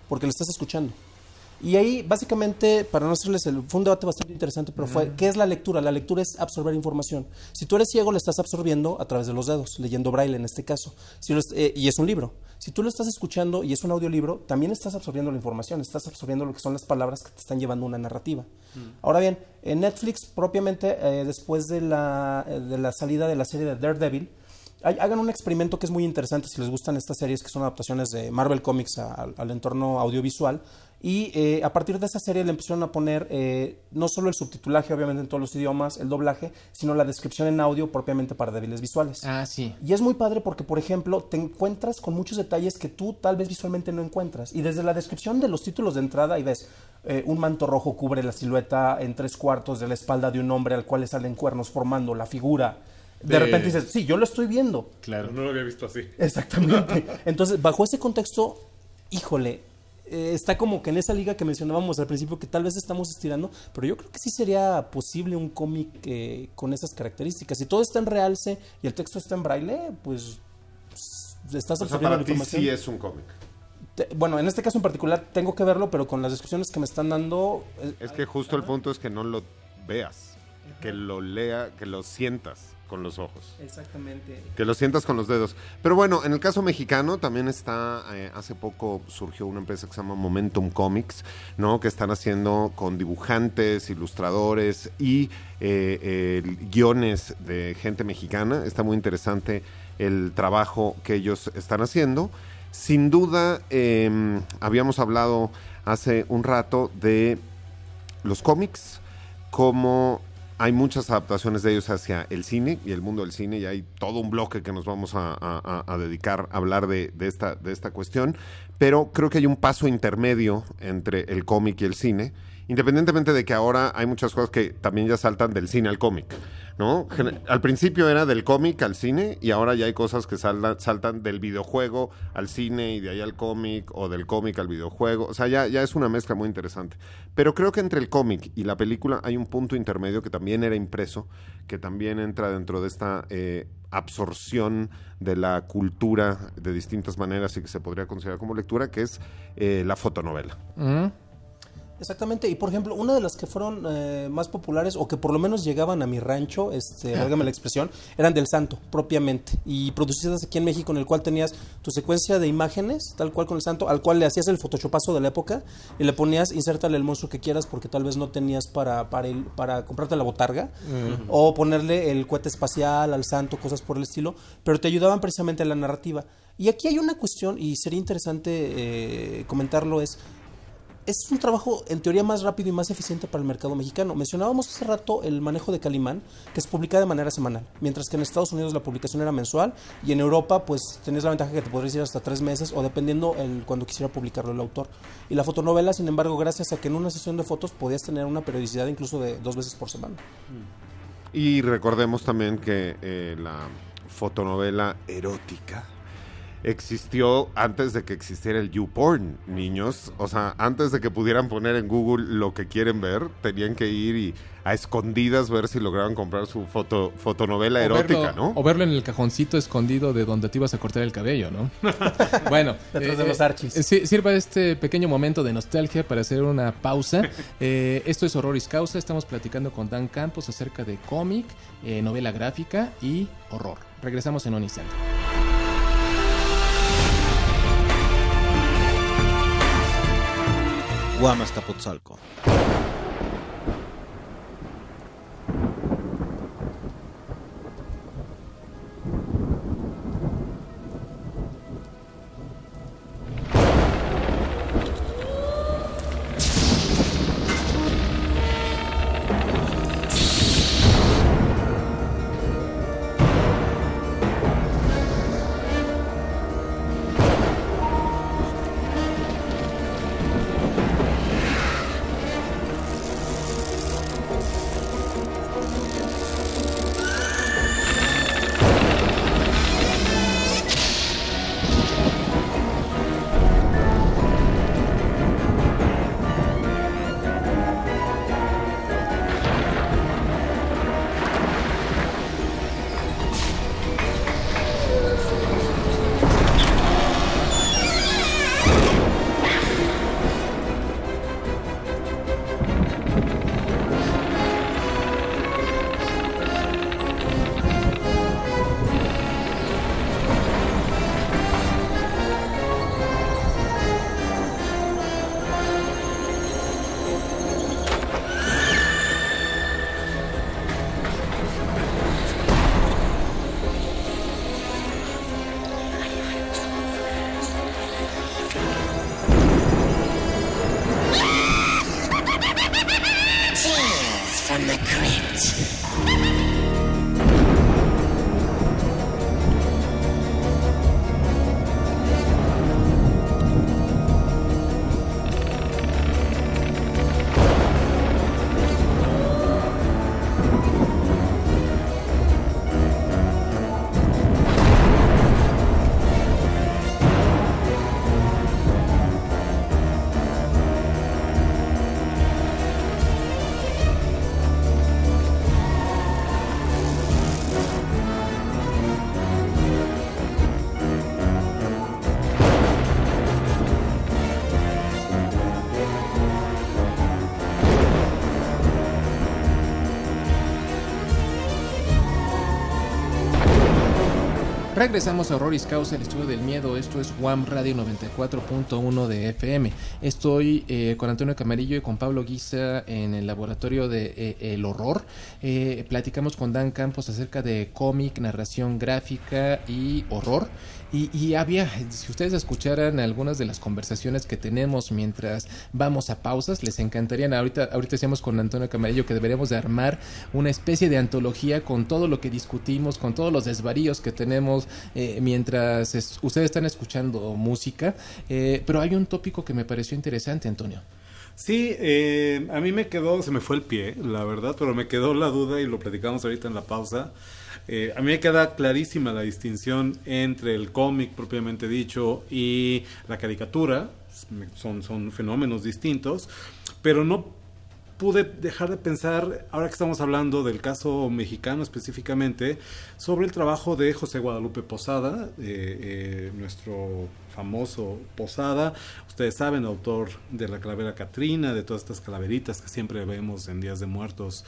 porque lo estás escuchando. Y ahí, básicamente, para no hacerles fue un debate bastante interesante, pero fue, ¿qué es la lectura? La lectura es absorber información. Si tú eres ciego, lo estás absorbiendo a través de los dedos, leyendo braille en este caso. Y es un libro. Si tú lo estás escuchando y es un audiolibro, también estás absorbiendo la información, estás absorbiendo lo que son las palabras que te están llevando una narrativa. Ahora bien, en Netflix, propiamente, después de la salida de la serie de Daredevil, hagan un experimento que es muy interesante si les gustan estas series que son adaptaciones de Marvel Comics al entorno audiovisual. Y a partir de esa serie le empezaron a poner no solo el subtitulaje, obviamente en todos los idiomas, el doblaje, sino la descripción en audio propiamente para débiles visuales. Ah, sí. Y es muy padre porque, por ejemplo, te encuentras con muchos detalles que tú tal vez visualmente no encuentras. Y desde la descripción de los títulos de entrada, ahí ves, un manto rojo cubre la silueta en 3/4 de la espalda de un hombre al cual le salen cuernos formando la figura. De repente dices, sí, yo lo estoy viendo. Claro, no lo había visto así. Exactamente. Entonces, bajo ese contexto, híjole, está como que en esa liga que mencionábamos al principio, que tal vez estamos estirando, pero yo creo que sí sería posible un cómic con esas características. Si todo está en realce y el texto está en braille, pues estás absorbiendo la información. Sí es un cómic. Bueno, en este caso en particular tengo que verlo, pero con las descripciones que me están dando... Es que justo el punto es que no lo veas, que lo lea, que lo sientas con los ojos. Exactamente. Que lo sientas con los dedos. Pero bueno, en el caso mexicano también está, hace poco surgió una empresa que se llama Momentum Comics, ¿no? Que están haciendo con dibujantes, ilustradores y guiones de gente mexicana. Está muy interesante el trabajo que ellos están haciendo. Sin duda, habíamos hablado hace un rato de los cómics, como hay muchas adaptaciones de ellos hacia el cine y el mundo del cine, y hay todo un bloque que nos vamos a dedicar a hablar de esta cuestión, pero creo que hay un paso intermedio entre el cómic y el cine, independientemente de que ahora hay muchas cosas que también ya saltan del cine al cómic, ¿no? Al principio era del cómic al cine, y ahora ya hay cosas que saltan del videojuego al cine y de ahí al cómic, o del cómic al videojuego. O sea, ya es una mezcla muy interesante. Pero creo que entre el cómic y la película hay un punto intermedio que también era impreso, que también entra dentro de esta absorción de la cultura de distintas maneras y que se podría considerar como lectura, que es la fotonovela. Exactamente, y por ejemplo, una de las que fueron más populares, o que por lo menos llegaban a mi rancho, válgame la expresión, eran del Santo, propiamente, y producidas aquí en México, en el cual tenías tu secuencia de imágenes, tal cual con el Santo, al cual le hacías el photoshopazo de la época, y le ponías, insértale el monstruo que quieras, porque tal vez no tenías para comprarte la botarga, o ponerle el cohete espacial al Santo, cosas por el estilo, pero te ayudaban precisamente a la narrativa. Y aquí hay una cuestión, y sería interesante comentarlo, es un trabajo en teoría más rápido y más eficiente para el mercado mexicano. Mencionábamos hace rato el manejo de Calimán, que se publica de manera semanal, mientras que en Estados Unidos la publicación era mensual, y en Europa pues tenías la ventaja que te podrías ir hasta 3 meses, o dependiendo cuando quisiera publicarlo el autor. Y la fotonovela, sin embargo, gracias a que en una sesión de fotos podías tener una periodicidad incluso de 2 veces por semana. Y recordemos también que la fotonovela erótica existió antes de que existiera el YouPorn, niños. O sea, antes de que pudieran poner en Google lo que quieren ver, tenían que ir y a escondidas ver si lograban comprar su fotonovela erótica, ¿no? O verlo en el cajoncito escondido de donde te ibas a cortar el cabello, ¿no? Bueno, detrás de los archis. Sirva este pequeño momento de nostalgia para hacer una pausa. Esto es Horroris Causa. Estamos platicando con Dan Campos acerca de cómic, novela gráfica y horror. Regresamos en un instante. Guanacapotzalco. from the crypt. Regresamos a Horroris Causa, el estudio del miedo. Esto es WAM Radio 94.1 de FM. Estoy con Antonio Camarillo y con Pablo Guisa en el laboratorio de el horror. Platicamos con Dan Campos acerca de cómic, narración gráfica y horror. Y había, si ustedes escucharan algunas de las conversaciones que tenemos mientras vamos a pausas, les encantarían. Ahorita decíamos con Antonio Camarillo que deberíamos de armar una especie de antología con todo lo que discutimos, con todos los desvaríos que tenemos mientras ustedes están escuchando música. Pero hay un tópico que me pareció interesante, Antonio. Sí, a mí se me fue el pie, la verdad, pero me quedó la duda y lo platicamos ahorita en la pausa. A mí me queda clarísima la distinción entre el cómic propiamente dicho y la caricatura. Son fenómenos distintos, pero no pude dejar de pensar, ahora que estamos hablando del caso mexicano específicamente, sobre el trabajo de José Guadalupe Posada, nuestro famoso Posada. Ustedes saben, autor de la calavera Catrina, de todas estas calaveritas que siempre vemos en Días de Muertos,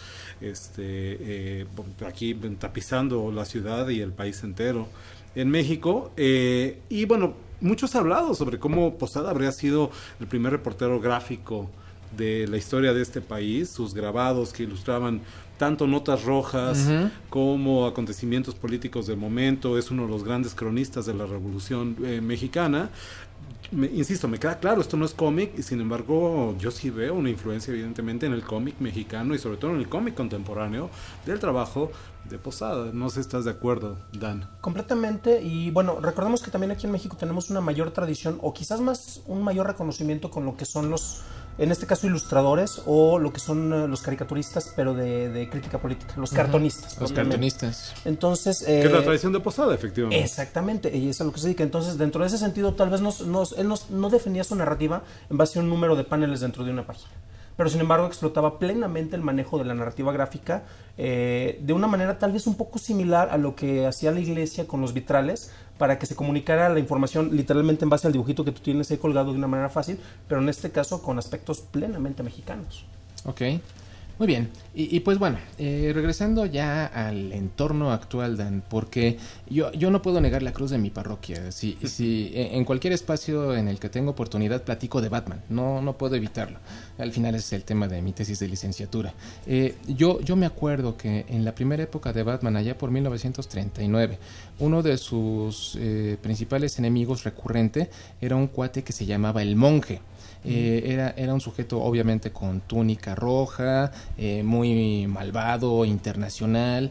aquí tapizando la ciudad y el país entero en México. Y bueno, muchos han hablado sobre cómo Posada habría sido el primer reportero gráfico de la historia de este país, sus grabados que ilustraban tanto notas rojas como acontecimientos políticos del momento. Es uno de los grandes cronistas de la Revolución Mexicana. Insisto, me queda claro, esto no es cómic, y sin embargo yo sí veo una influencia evidentemente en el cómic mexicano y sobre todo en el cómic contemporáneo del trabajo de Posada. No sé si estás de acuerdo, Dan. Completamente. Y bueno, recordemos que también aquí en México tenemos una mayor tradición, o quizás más un mayor reconocimiento con lo que son los, en este caso, ilustradores, o lo que son los caricaturistas, pero de crítica política, los cartonistas. Los cartonistas. Entonces, que es la tradición de Posada, efectivamente. Exactamente, y es a lo que se dedica. Entonces, dentro de ese sentido, tal vez él no definía su narrativa en base a un número de paneles dentro de una página, pero sin embargo explotaba plenamente el manejo de la narrativa gráfica de una manera tal vez un poco similar a lo que hacía la iglesia con los vitrales, para que se comunicara la información literalmente en base al dibujito que tú tienes ahí colgado de una manera fácil, pero en este caso con aspectos plenamente mexicanos. Ok, muy bien. Y pues bueno, regresando ya al entorno actual, Dan, porque yo no puedo negar la cruz de mi parroquia. Si en cualquier espacio en el que tengo oportunidad platico de Batman, no puedo evitarlo. Al final es el tema de mi tesis de licenciatura. Yo me acuerdo que en la primera época de Batman, allá por 1939, uno de sus principales enemigos recurrente era un cuate que se llamaba el Monje. Era un sujeto obviamente con túnica roja, muy malvado, internacional.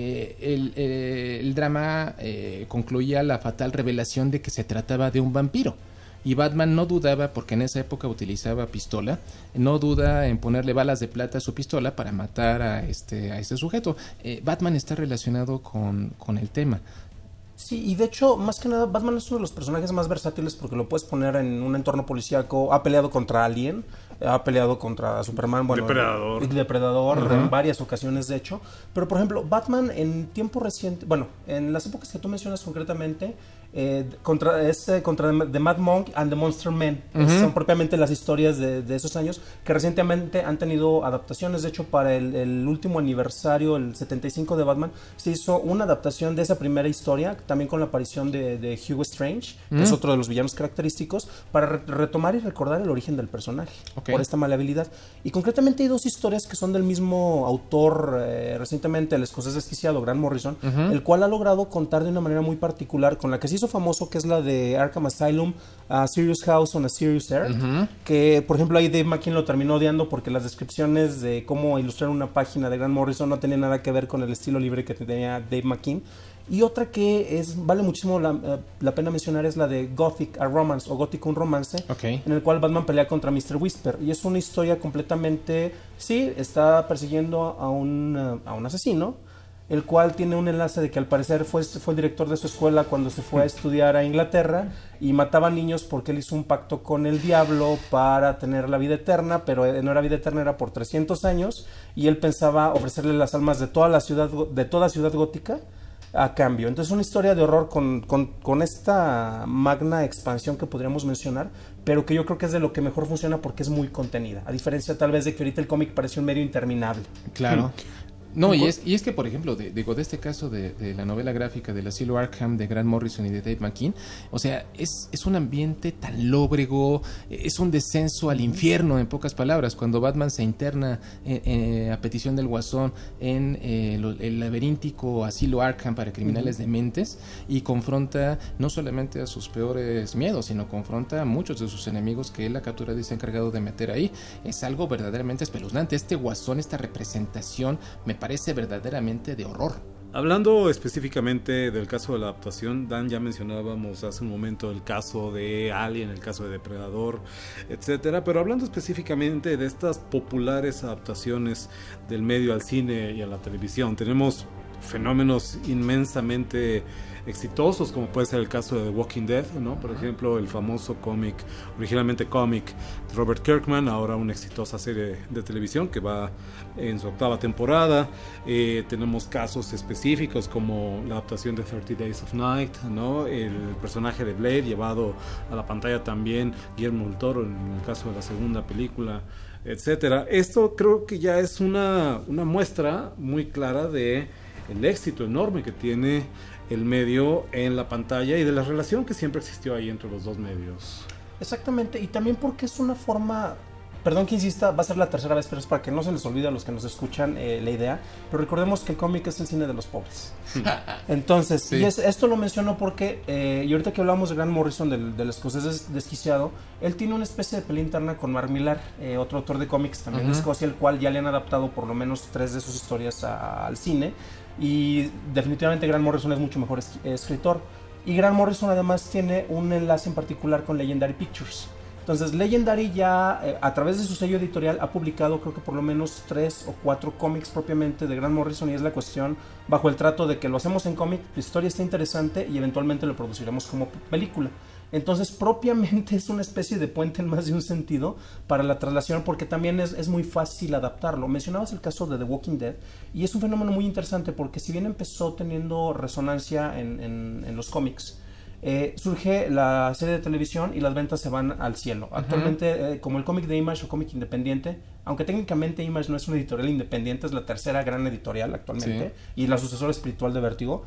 El drama concluía la fatal revelación de que se trataba de un vampiro. Y Batman no dudaba, porque en esa época utilizaba pistola, no duda en ponerle balas de plata a su pistola para matar a este sujeto. Batman está relacionado con el tema. Sí, y de hecho, más que nada, Batman es uno de los personajes más versátiles porque lo puedes poner en un entorno policíaco. Ha peleado contra Alien, ha peleado contra Superman, bueno, Depredador en varias ocasiones, de hecho. Pero, por ejemplo, Batman en tiempo reciente, bueno, en las épocas que tú mencionas concretamente, contra The Mad Monk and the Monster Man. Son propiamente las historias de esos años que recientemente han tenido adaptaciones. De hecho, para el último aniversario, el 75 de Batman, se hizo una adaptación de esa primera historia, también con la aparición de Hugo Strange, que es otro de los villanos característicos, para retomar y recordar el origen del personaje, por esta maleabilidad. Y concretamente hay dos historias que son del mismo autor, recientemente el escocés desquiciado Grant Morrison, el cual ha logrado contar de una manera muy particular, con la que se hizo hizo famoso, que es la de Arkham Asylum, a Serious House on a Serious Earth, que por ejemplo ahí Dave McKean lo terminó odiando porque las descripciones de cómo ilustrar una página de Grant Morrison no tenían nada que ver con el estilo libre que tenía Dave McKean. Y otra que vale muchísimo la pena mencionar es la de Gothic a Romance, o Gótico un romance, en el cual Batman pelea contra Mr. Whisper. Y es una historia completamente, sí, está persiguiendo a un asesino, el cual tiene un enlace de que al parecer fue el director de su escuela cuando se fue a estudiar a Inglaterra y mataba niños porque él hizo un pacto con el diablo para tener la vida eterna, pero no era vida eterna, era por 300 años, y él pensaba ofrecerle las almas de toda ciudad gótica a cambio. Entonces una historia de horror con esta magna expansión que podríamos mencionar, pero que yo creo que es de lo que mejor funciona porque es muy contenida, a diferencia tal vez de que ahorita el cómic parece un medio interminable. Claro. No, y es que, por ejemplo, de este caso de la novela gráfica del Asilo Arkham de Grant Morrison y de Dave McKean, o sea, es un ambiente tan lóbrego, es un descenso al infierno, en pocas palabras, cuando Batman se interna a petición del Guasón en el laberíntico Asilo Arkham para criminales dementes, y confronta no solamente a sus peores miedos, sino confronta a muchos de sus enemigos que él, la captura, se ha encargado de meter ahí. Es algo verdaderamente espeluznante. Este Guasón, esta representación, me parece verdaderamente de horror. Hablando específicamente del caso de la adaptación, Dan, ya mencionábamos hace un momento el caso de Alien, el caso de Depredador, etcétera, pero hablando específicamente de estas populares adaptaciones del medio al cine y a la televisión, tenemos fenómenos inmensamente exitosos, como puede ser el caso de The Walking Dead, ¿no? Por ejemplo, el famoso cómic, originalmente cómic de Robert Kirkman, ahora una exitosa serie de televisión que va en su 8ª temporada. Tenemos casos específicos como la adaptación de 30 Days of Night, ¿no? El personaje de Blade llevado a la pantalla también, Guillermo del Toro en el caso de la segunda película, etcétera. Esto creo que ya es una muestra muy clara de el éxito enorme que tiene el medio en la pantalla y de la relación que siempre existió ahí entre los dos medios. Exactamente, y también porque es una forma, perdón que insista, va a ser la tercera vez, pero es para que no se les olvide a los que nos escuchan la idea, pero recordemos que el cómic es el cine de los pobres. Entonces, sí. Y esto lo menciono porque, y ahorita que hablamos de Grant Morrison, del escocés desquiciado, él tiene una especie de pelea interna con Mark Millar, otro autor de cómics también de Escocia, el cual ya le han adaptado por lo menos 3 de sus historias al cine, y definitivamente Grant Morrison es mucho mejor escritor. Y Grant Morrison además tiene un enlace en particular con Legendary Pictures. Entonces Legendary ya a través de su sello editorial ha publicado creo que por lo menos 3 o 4 cómics propiamente de Grant Morrison, y es la cuestión bajo el trato de que lo hacemos en cómic, la historia está interesante y eventualmente lo produciremos como película. Entonces propiamente es una especie de puente en más de un sentido para la traslación, porque también es muy fácil adaptarlo. Mencionabas el caso de The Walking Dead y es un fenómeno muy interesante porque si bien empezó teniendo resonancia en los cómics, surge la serie de televisión y las ventas se van al cielo. Actualmente como el cómic de Image o cómic independiente, aunque técnicamente Image no es una editorial independiente, es la tercera gran editorial actualmente, sí, y la sucesora espiritual de Vértigo,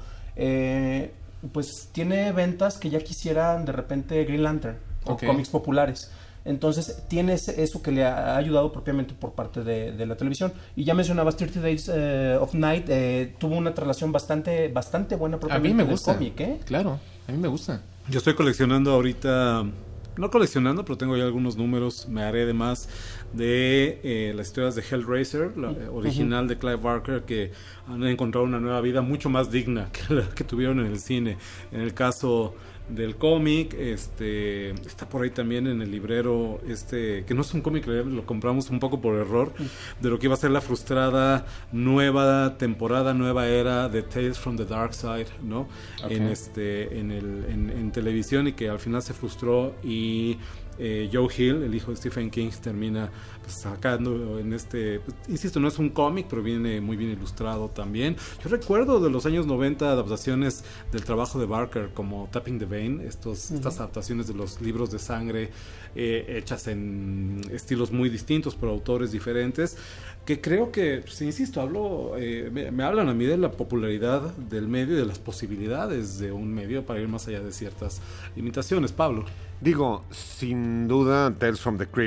pues tiene ventas que ya quisieran de repente Green Lantern o cómics populares. Entonces tiene eso que le ha ayudado propiamente por parte de la televisión. Y ya mencionabas 30 Days of Night, tuvo una traslación bastante buena propiamente. A mí me gusta, del cómic, claro, a mí me gusta. Yo estoy coleccionando ahorita, no coleccionando, pero tengo ya algunos números, me haré de más, de las historias de Hellraiser, la original de Clive Barker, que han encontrado una nueva vida mucho más digna que la que tuvieron en el cine. En el caso del cómic, está por ahí también en el librero, que no es un cómic, lo compramos un poco por error, de lo que iba a ser la frustrada nueva temporada, nueva era de Tales from the Dark Side, ¿no? En televisión, y que al final se frustró, y Joe Hill, el hijo de Stephen King, termina sacando insisto, no es un cómic, pero viene muy bien ilustrado también. Yo recuerdo de los años 90 adaptaciones del trabajo de Barker, como Tapping the Vein, estas adaptaciones de los libros de sangre, hechas en estilos muy distintos por autores diferentes, que creo que, pues, insisto, me hablan a mí de la popularidad del medio y de las posibilidades de un medio para ir más allá de ciertas limitaciones. Pablo. Digo, sin duda, Tales from the Crypt,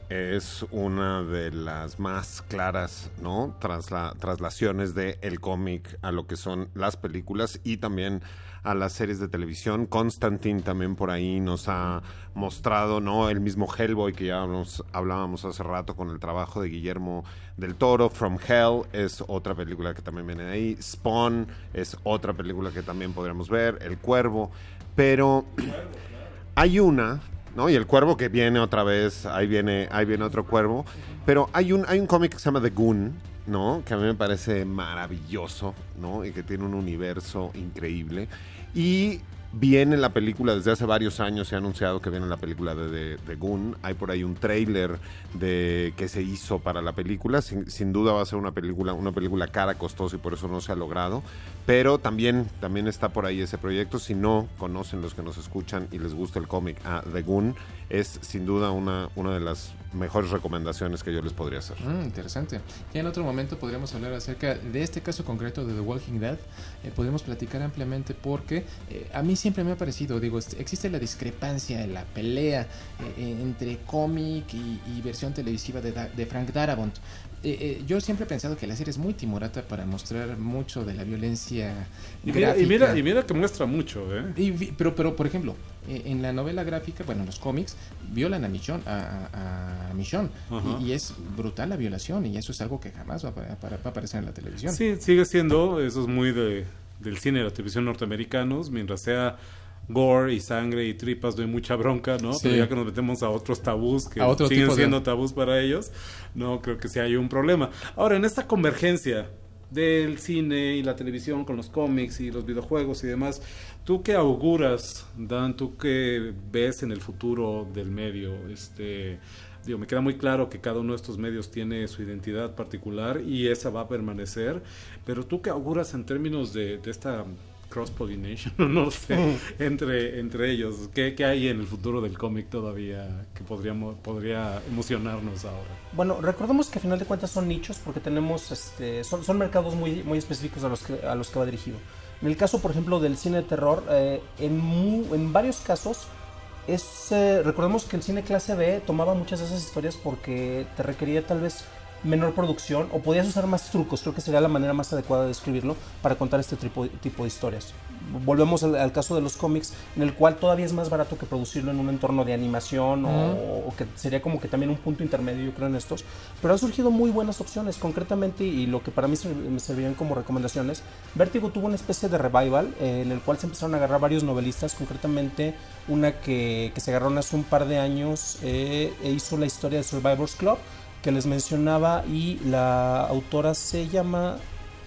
es una de las más claras, ¿no? Traslaciones de el cómic a lo que son las películas y también a las series de televisión. Constantine también por ahí nos ha mostrado, ¿no? El mismo Hellboy que ya hablábamos hace rato con el trabajo de Guillermo del Toro. From Hell es otra película que también viene de ahí. Spawn es otra película que también podríamos ver. El Cuervo. Pero hay una, ¿no? Y el Cuervo que viene otra vez, ahí viene otro Cuervo. Pero hay un cómic que se llama The Goon, ¿no? Que a mí me parece maravilloso, ¿no? Y que tiene un universo increíble. Y viene la película, desde hace varios años se ha anunciado que viene la película de Goon. Hay por ahí un tráiler que se hizo para la película. Sin duda va a ser una película cara, costosa, y por eso no se ha logrado. Pero también está por ahí ese proyecto. Si no conocen, los que nos escuchan y les gusta el cómic The Goon, es sin duda una de las mejores recomendaciones que yo les podría hacer. Interesante. Ya en otro momento podríamos hablar acerca de este caso concreto de The Walking Dead. Podríamos platicar ampliamente porque a mí siempre me ha parecido, existe la discrepancia en la pelea entre cómic y versión televisiva de Frank Darabont. Yo siempre he pensado que la serie es muy timorata para mostrar mucho de la violencia gráfica. Y mira que muestra mucho, ¿eh? Pero por ejemplo, en la novela gráfica, bueno, en los cómics, violan a Michonne, a Michonne, y es brutal la violación, y eso es algo que jamás va a aparecer en la televisión. Sí, sigue siendo, eso es muy del cine y la televisión norteamericanos, mientras sea gore y sangre y tripas, no hay mucha bronca, ¿no? Sí. Pero ya que nos metemos a otros tabús que siguen siendo tabús para ellos, no creo que sí haya un problema. Ahora, en esta convergencia del cine y la televisión con los cómics y los videojuegos y demás, ¿tú qué auguras, Dan? ¿Tú qué ves en el futuro del medio? Me queda muy claro que cada uno de estos medios tiene su identidad particular y esa va a permanecer, pero ¿tú qué auguras en términos de esta cross-pollination, no sé, entre ellos? ¿Qué hay en el futuro del cómic todavía que podría emocionarnos ahora? Bueno, recordemos que a final de cuentas son nichos porque tenemos son mercados muy, muy específicos a los que va dirigido. En el caso, por ejemplo, del cine de terror, en varios casos recordemos que el cine clase B tomaba muchas de esas historias porque te requería tal vez menor producción o podías usar más trucos. Creo que sería la manera más adecuada de describirlo para contar este tipo de historias. Volvemos al caso de los cómics, en el cual todavía es más barato que producirlo en un entorno de animación o que sería como que también un punto intermedio, yo creo, en estos. Pero han surgido muy buenas opciones, concretamente, y lo que para mí me servirían como recomendaciones. Vértigo tuvo una especie de revival en el cual se empezaron a agarrar varios novelistas, concretamente una que se agarraron hace un par de años hizo la historia de Survivors Club, que les mencionaba, y la autora se llama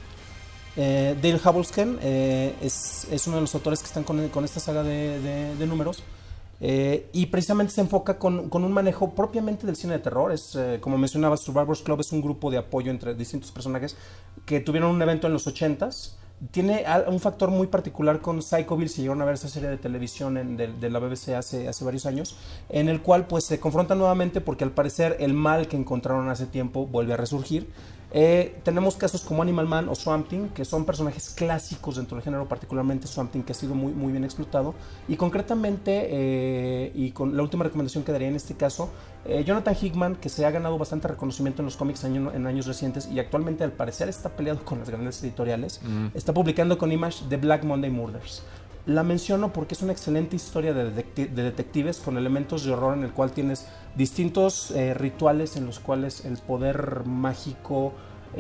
Dale Habelsken, es uno de los autores que están con esta saga de números, y precisamente se enfoca con un manejo propiamente del cine de terror. Como mencionaba, Survivors Club es un grupo de apoyo entre distintos personajes que tuvieron un evento en los 80s. Tiene un factor muy particular con Psychoville, si llegaron a ver esa serie de televisión de la BBC hace varios años, en el cual pues se confrontan nuevamente porque al parecer el mal que encontraron hace tiempo vuelve a resurgir. Tenemos casos como Animal Man o Swamp Thing, que son personajes clásicos dentro del género, particularmente Swamp Thing, que ha sido muy, muy bien explotado. Y concretamente, y con la última recomendación que daría en este caso, Jonathan Hickman, que se ha ganado bastante reconocimiento en los cómics en años recientes y actualmente al parecer está peleado con las grandes editoriales, está publicando con Image The Black Monday Murders. La menciono porque es una excelente historia de detectives con elementos de horror, en el cual tienes distintos rituales en los cuales el poder mágico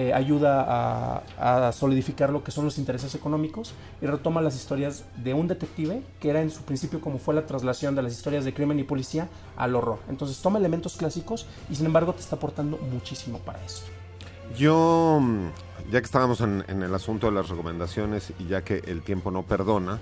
ayuda a solidificar lo que son los intereses económicos, y retoma las historias de un detective que era en su principio como fue la traslación de las historias de crimen y policía al horror. Entonces toma elementos clásicos y sin embargo te está aportando muchísimo para esto. Yo, ya que estábamos en el asunto de las recomendaciones y ya que el tiempo no perdona,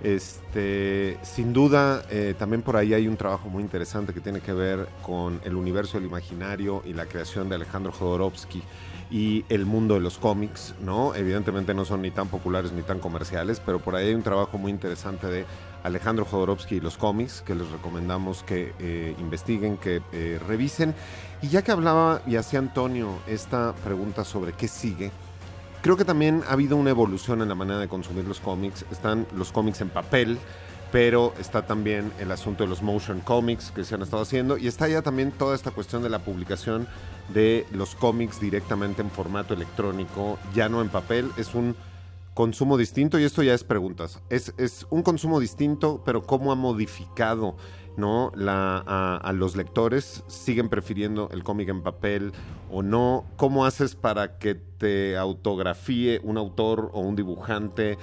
sin duda también por ahí hay un trabajo muy interesante que tiene que ver con el universo del imaginario y la creación de Alejandro Jodorowsky y el mundo de los cómics, ¿no? Evidentemente no son ni tan populares ni tan comerciales, pero por ahí hay un trabajo muy interesante de Alejandro Jodorowsky y los cómics que les recomendamos que investiguen, que revisen. Y ya que hablaba y hacía Antonio esta pregunta sobre qué sigue, creo que también ha habido una evolución en la manera de consumir los cómics. Están los cómics en papel, pero está también el asunto de los motion comics que se han estado haciendo, y está ya también toda esta cuestión de la publicación de los cómics directamente en formato electrónico, ya no en papel. Es un consumo distinto, y esto ya es preguntas. Es un consumo distinto, pero ¿cómo ha modificado, ¿no? a los lectores? ¿Siguen prefiriendo el cómic en papel o no? ¿Cómo haces para que te autografíe un autor o un dibujante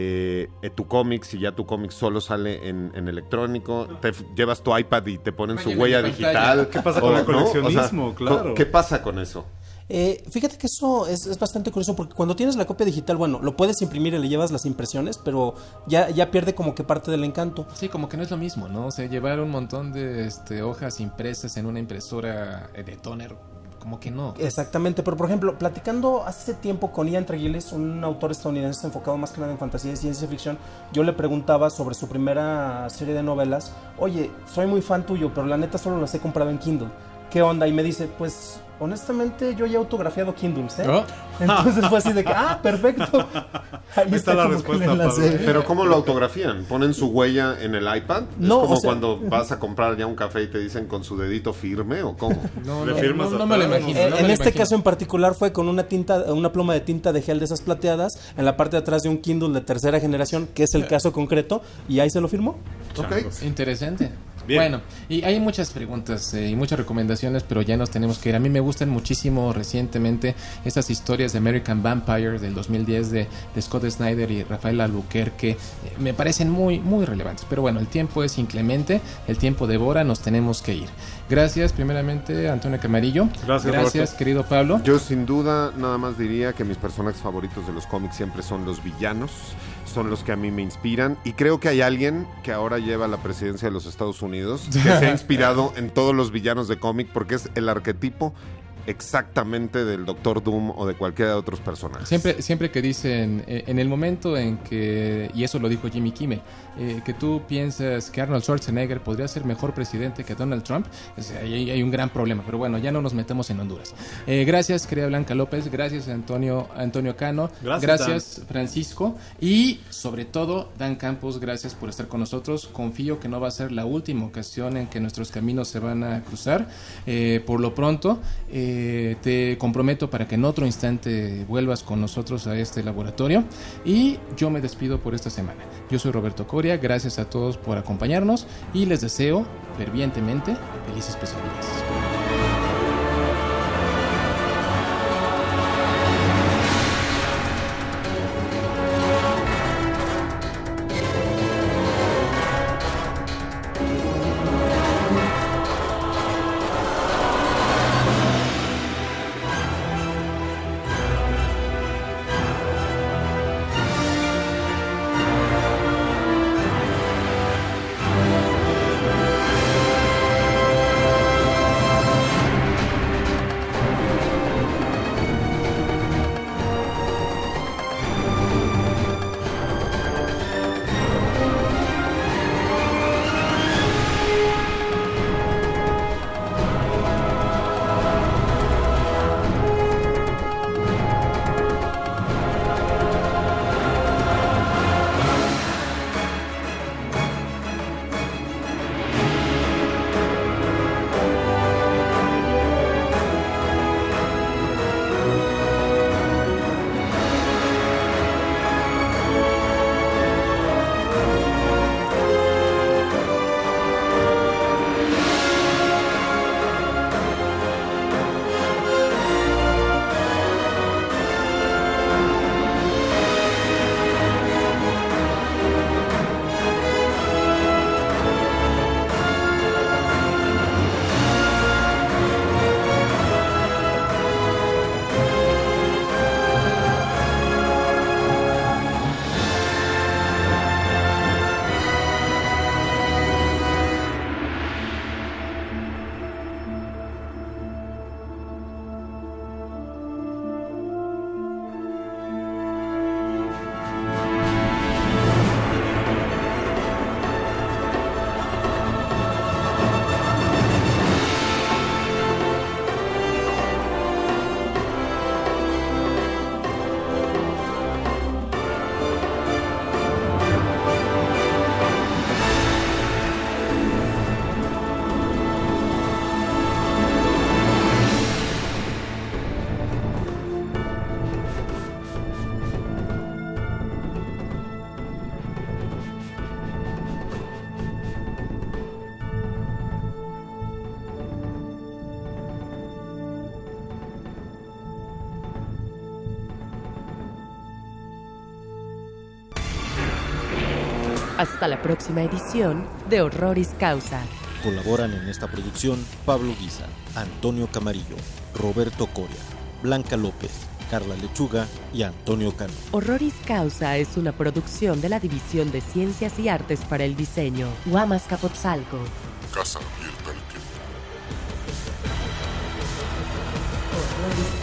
tu cómic, si ya tu cómic solo sale en electrónico? ¿Te llevas tu iPad y te ponen su huella digital? ¿Qué pasa con el coleccionismo? O sea, claro. ¿qué pasa con eso? Fíjate que eso es bastante curioso, porque cuando tienes la copia digital, bueno, lo puedes imprimir y le llevas las impresiones, pero ya pierde como que parte del encanto. Sí, como que no es lo mismo, ¿no? O sea, llevar un montón de hojas impresas en una impresora de tóner, como que no. Exactamente, pero por ejemplo, platicando hace tiempo con Ian Traguiles, un autor estadounidense enfocado más que nada en fantasía y ciencia ficción, yo le preguntaba sobre su primera serie de novelas. Oye, soy muy fan tuyo, pero la neta solo las he comprado en Kindle. ¿Qué onda? Y me dice, pues honestamente yo ya he autografiado Kindles, ¿eh? ¿Oh? Entonces fue así de que, perfecto. Ahí está la como que respuesta, el enlace. Pablo. ¿Pero cómo lo autografían? ¿Ponen su huella en el iPad? No, ¿Es como o sea, cuando vas a comprar ya un café y te dicen con su dedito firme o cómo? No, ¿Le firmas no me lo atrás? imagino. no me En lo este imagino. caso en particular fue con una pluma de tinta de gel de esas plateadas en la parte de atrás de un Kindle de tercera generación, que es el caso concreto, y ahí se lo firmó. Ok. Interesante. Bien. Bueno, y hay muchas preguntas y muchas recomendaciones, pero ya nos tenemos que ir. A mí me gustan muchísimo recientemente estas historias de American Vampire del 2010 de Scott Snyder y Rafael Albuquerque. Me parecen muy, muy relevantes. Pero bueno, el tiempo es inclemente, el tiempo devora, nos tenemos que ir. Gracias, primeramente, Antonio Camarillo. Gracias, Roberto. Querido Pablo. Yo sin duda nada más diría que mis personajes favoritos de los cómics siempre son los villanos, son los que a mí me inspiran, y creo que hay alguien que ahora lleva la presidencia de los Estados Unidos que se ha inspirado en todos los villanos de cómic, porque es el arquetipo exactamente del Doctor Doom o de cualquiera de otros personajes. Siempre que dicen, en el momento en que, y eso lo dijo Jimmy Kimmel, que tú piensas que Arnold Schwarzenegger podría ser mejor presidente que Donald Trump, hay un gran problema, pero bueno, ya no nos metemos en Honduras. Gracias, querida Blanca López, gracias Antonio Cano, gracias Francisco, y sobre todo Dan Campos, gracias por estar con nosotros. Confío que no va a ser la última ocasión en que nuestros caminos se van a cruzar. Por lo pronto, te comprometo para que en otro instante vuelvas con nosotros a este laboratorio, y yo me despido por esta semana. Yo soy Roberto Coria, gracias a todos por acompañarnos y les deseo fervientemente felices pesadillas. Hasta la próxima edición de Horroris Causa. Colaboran en esta producción Pablo Guisa, Antonio Camarillo, Roberto Coria, Blanca López, Carla Lechuga y Antonio Cano. Horroris Causa es una producción de la División de Ciencias y Artes para el Diseño, Huamascapotzalco. Casa abierta al tiempo. Horroris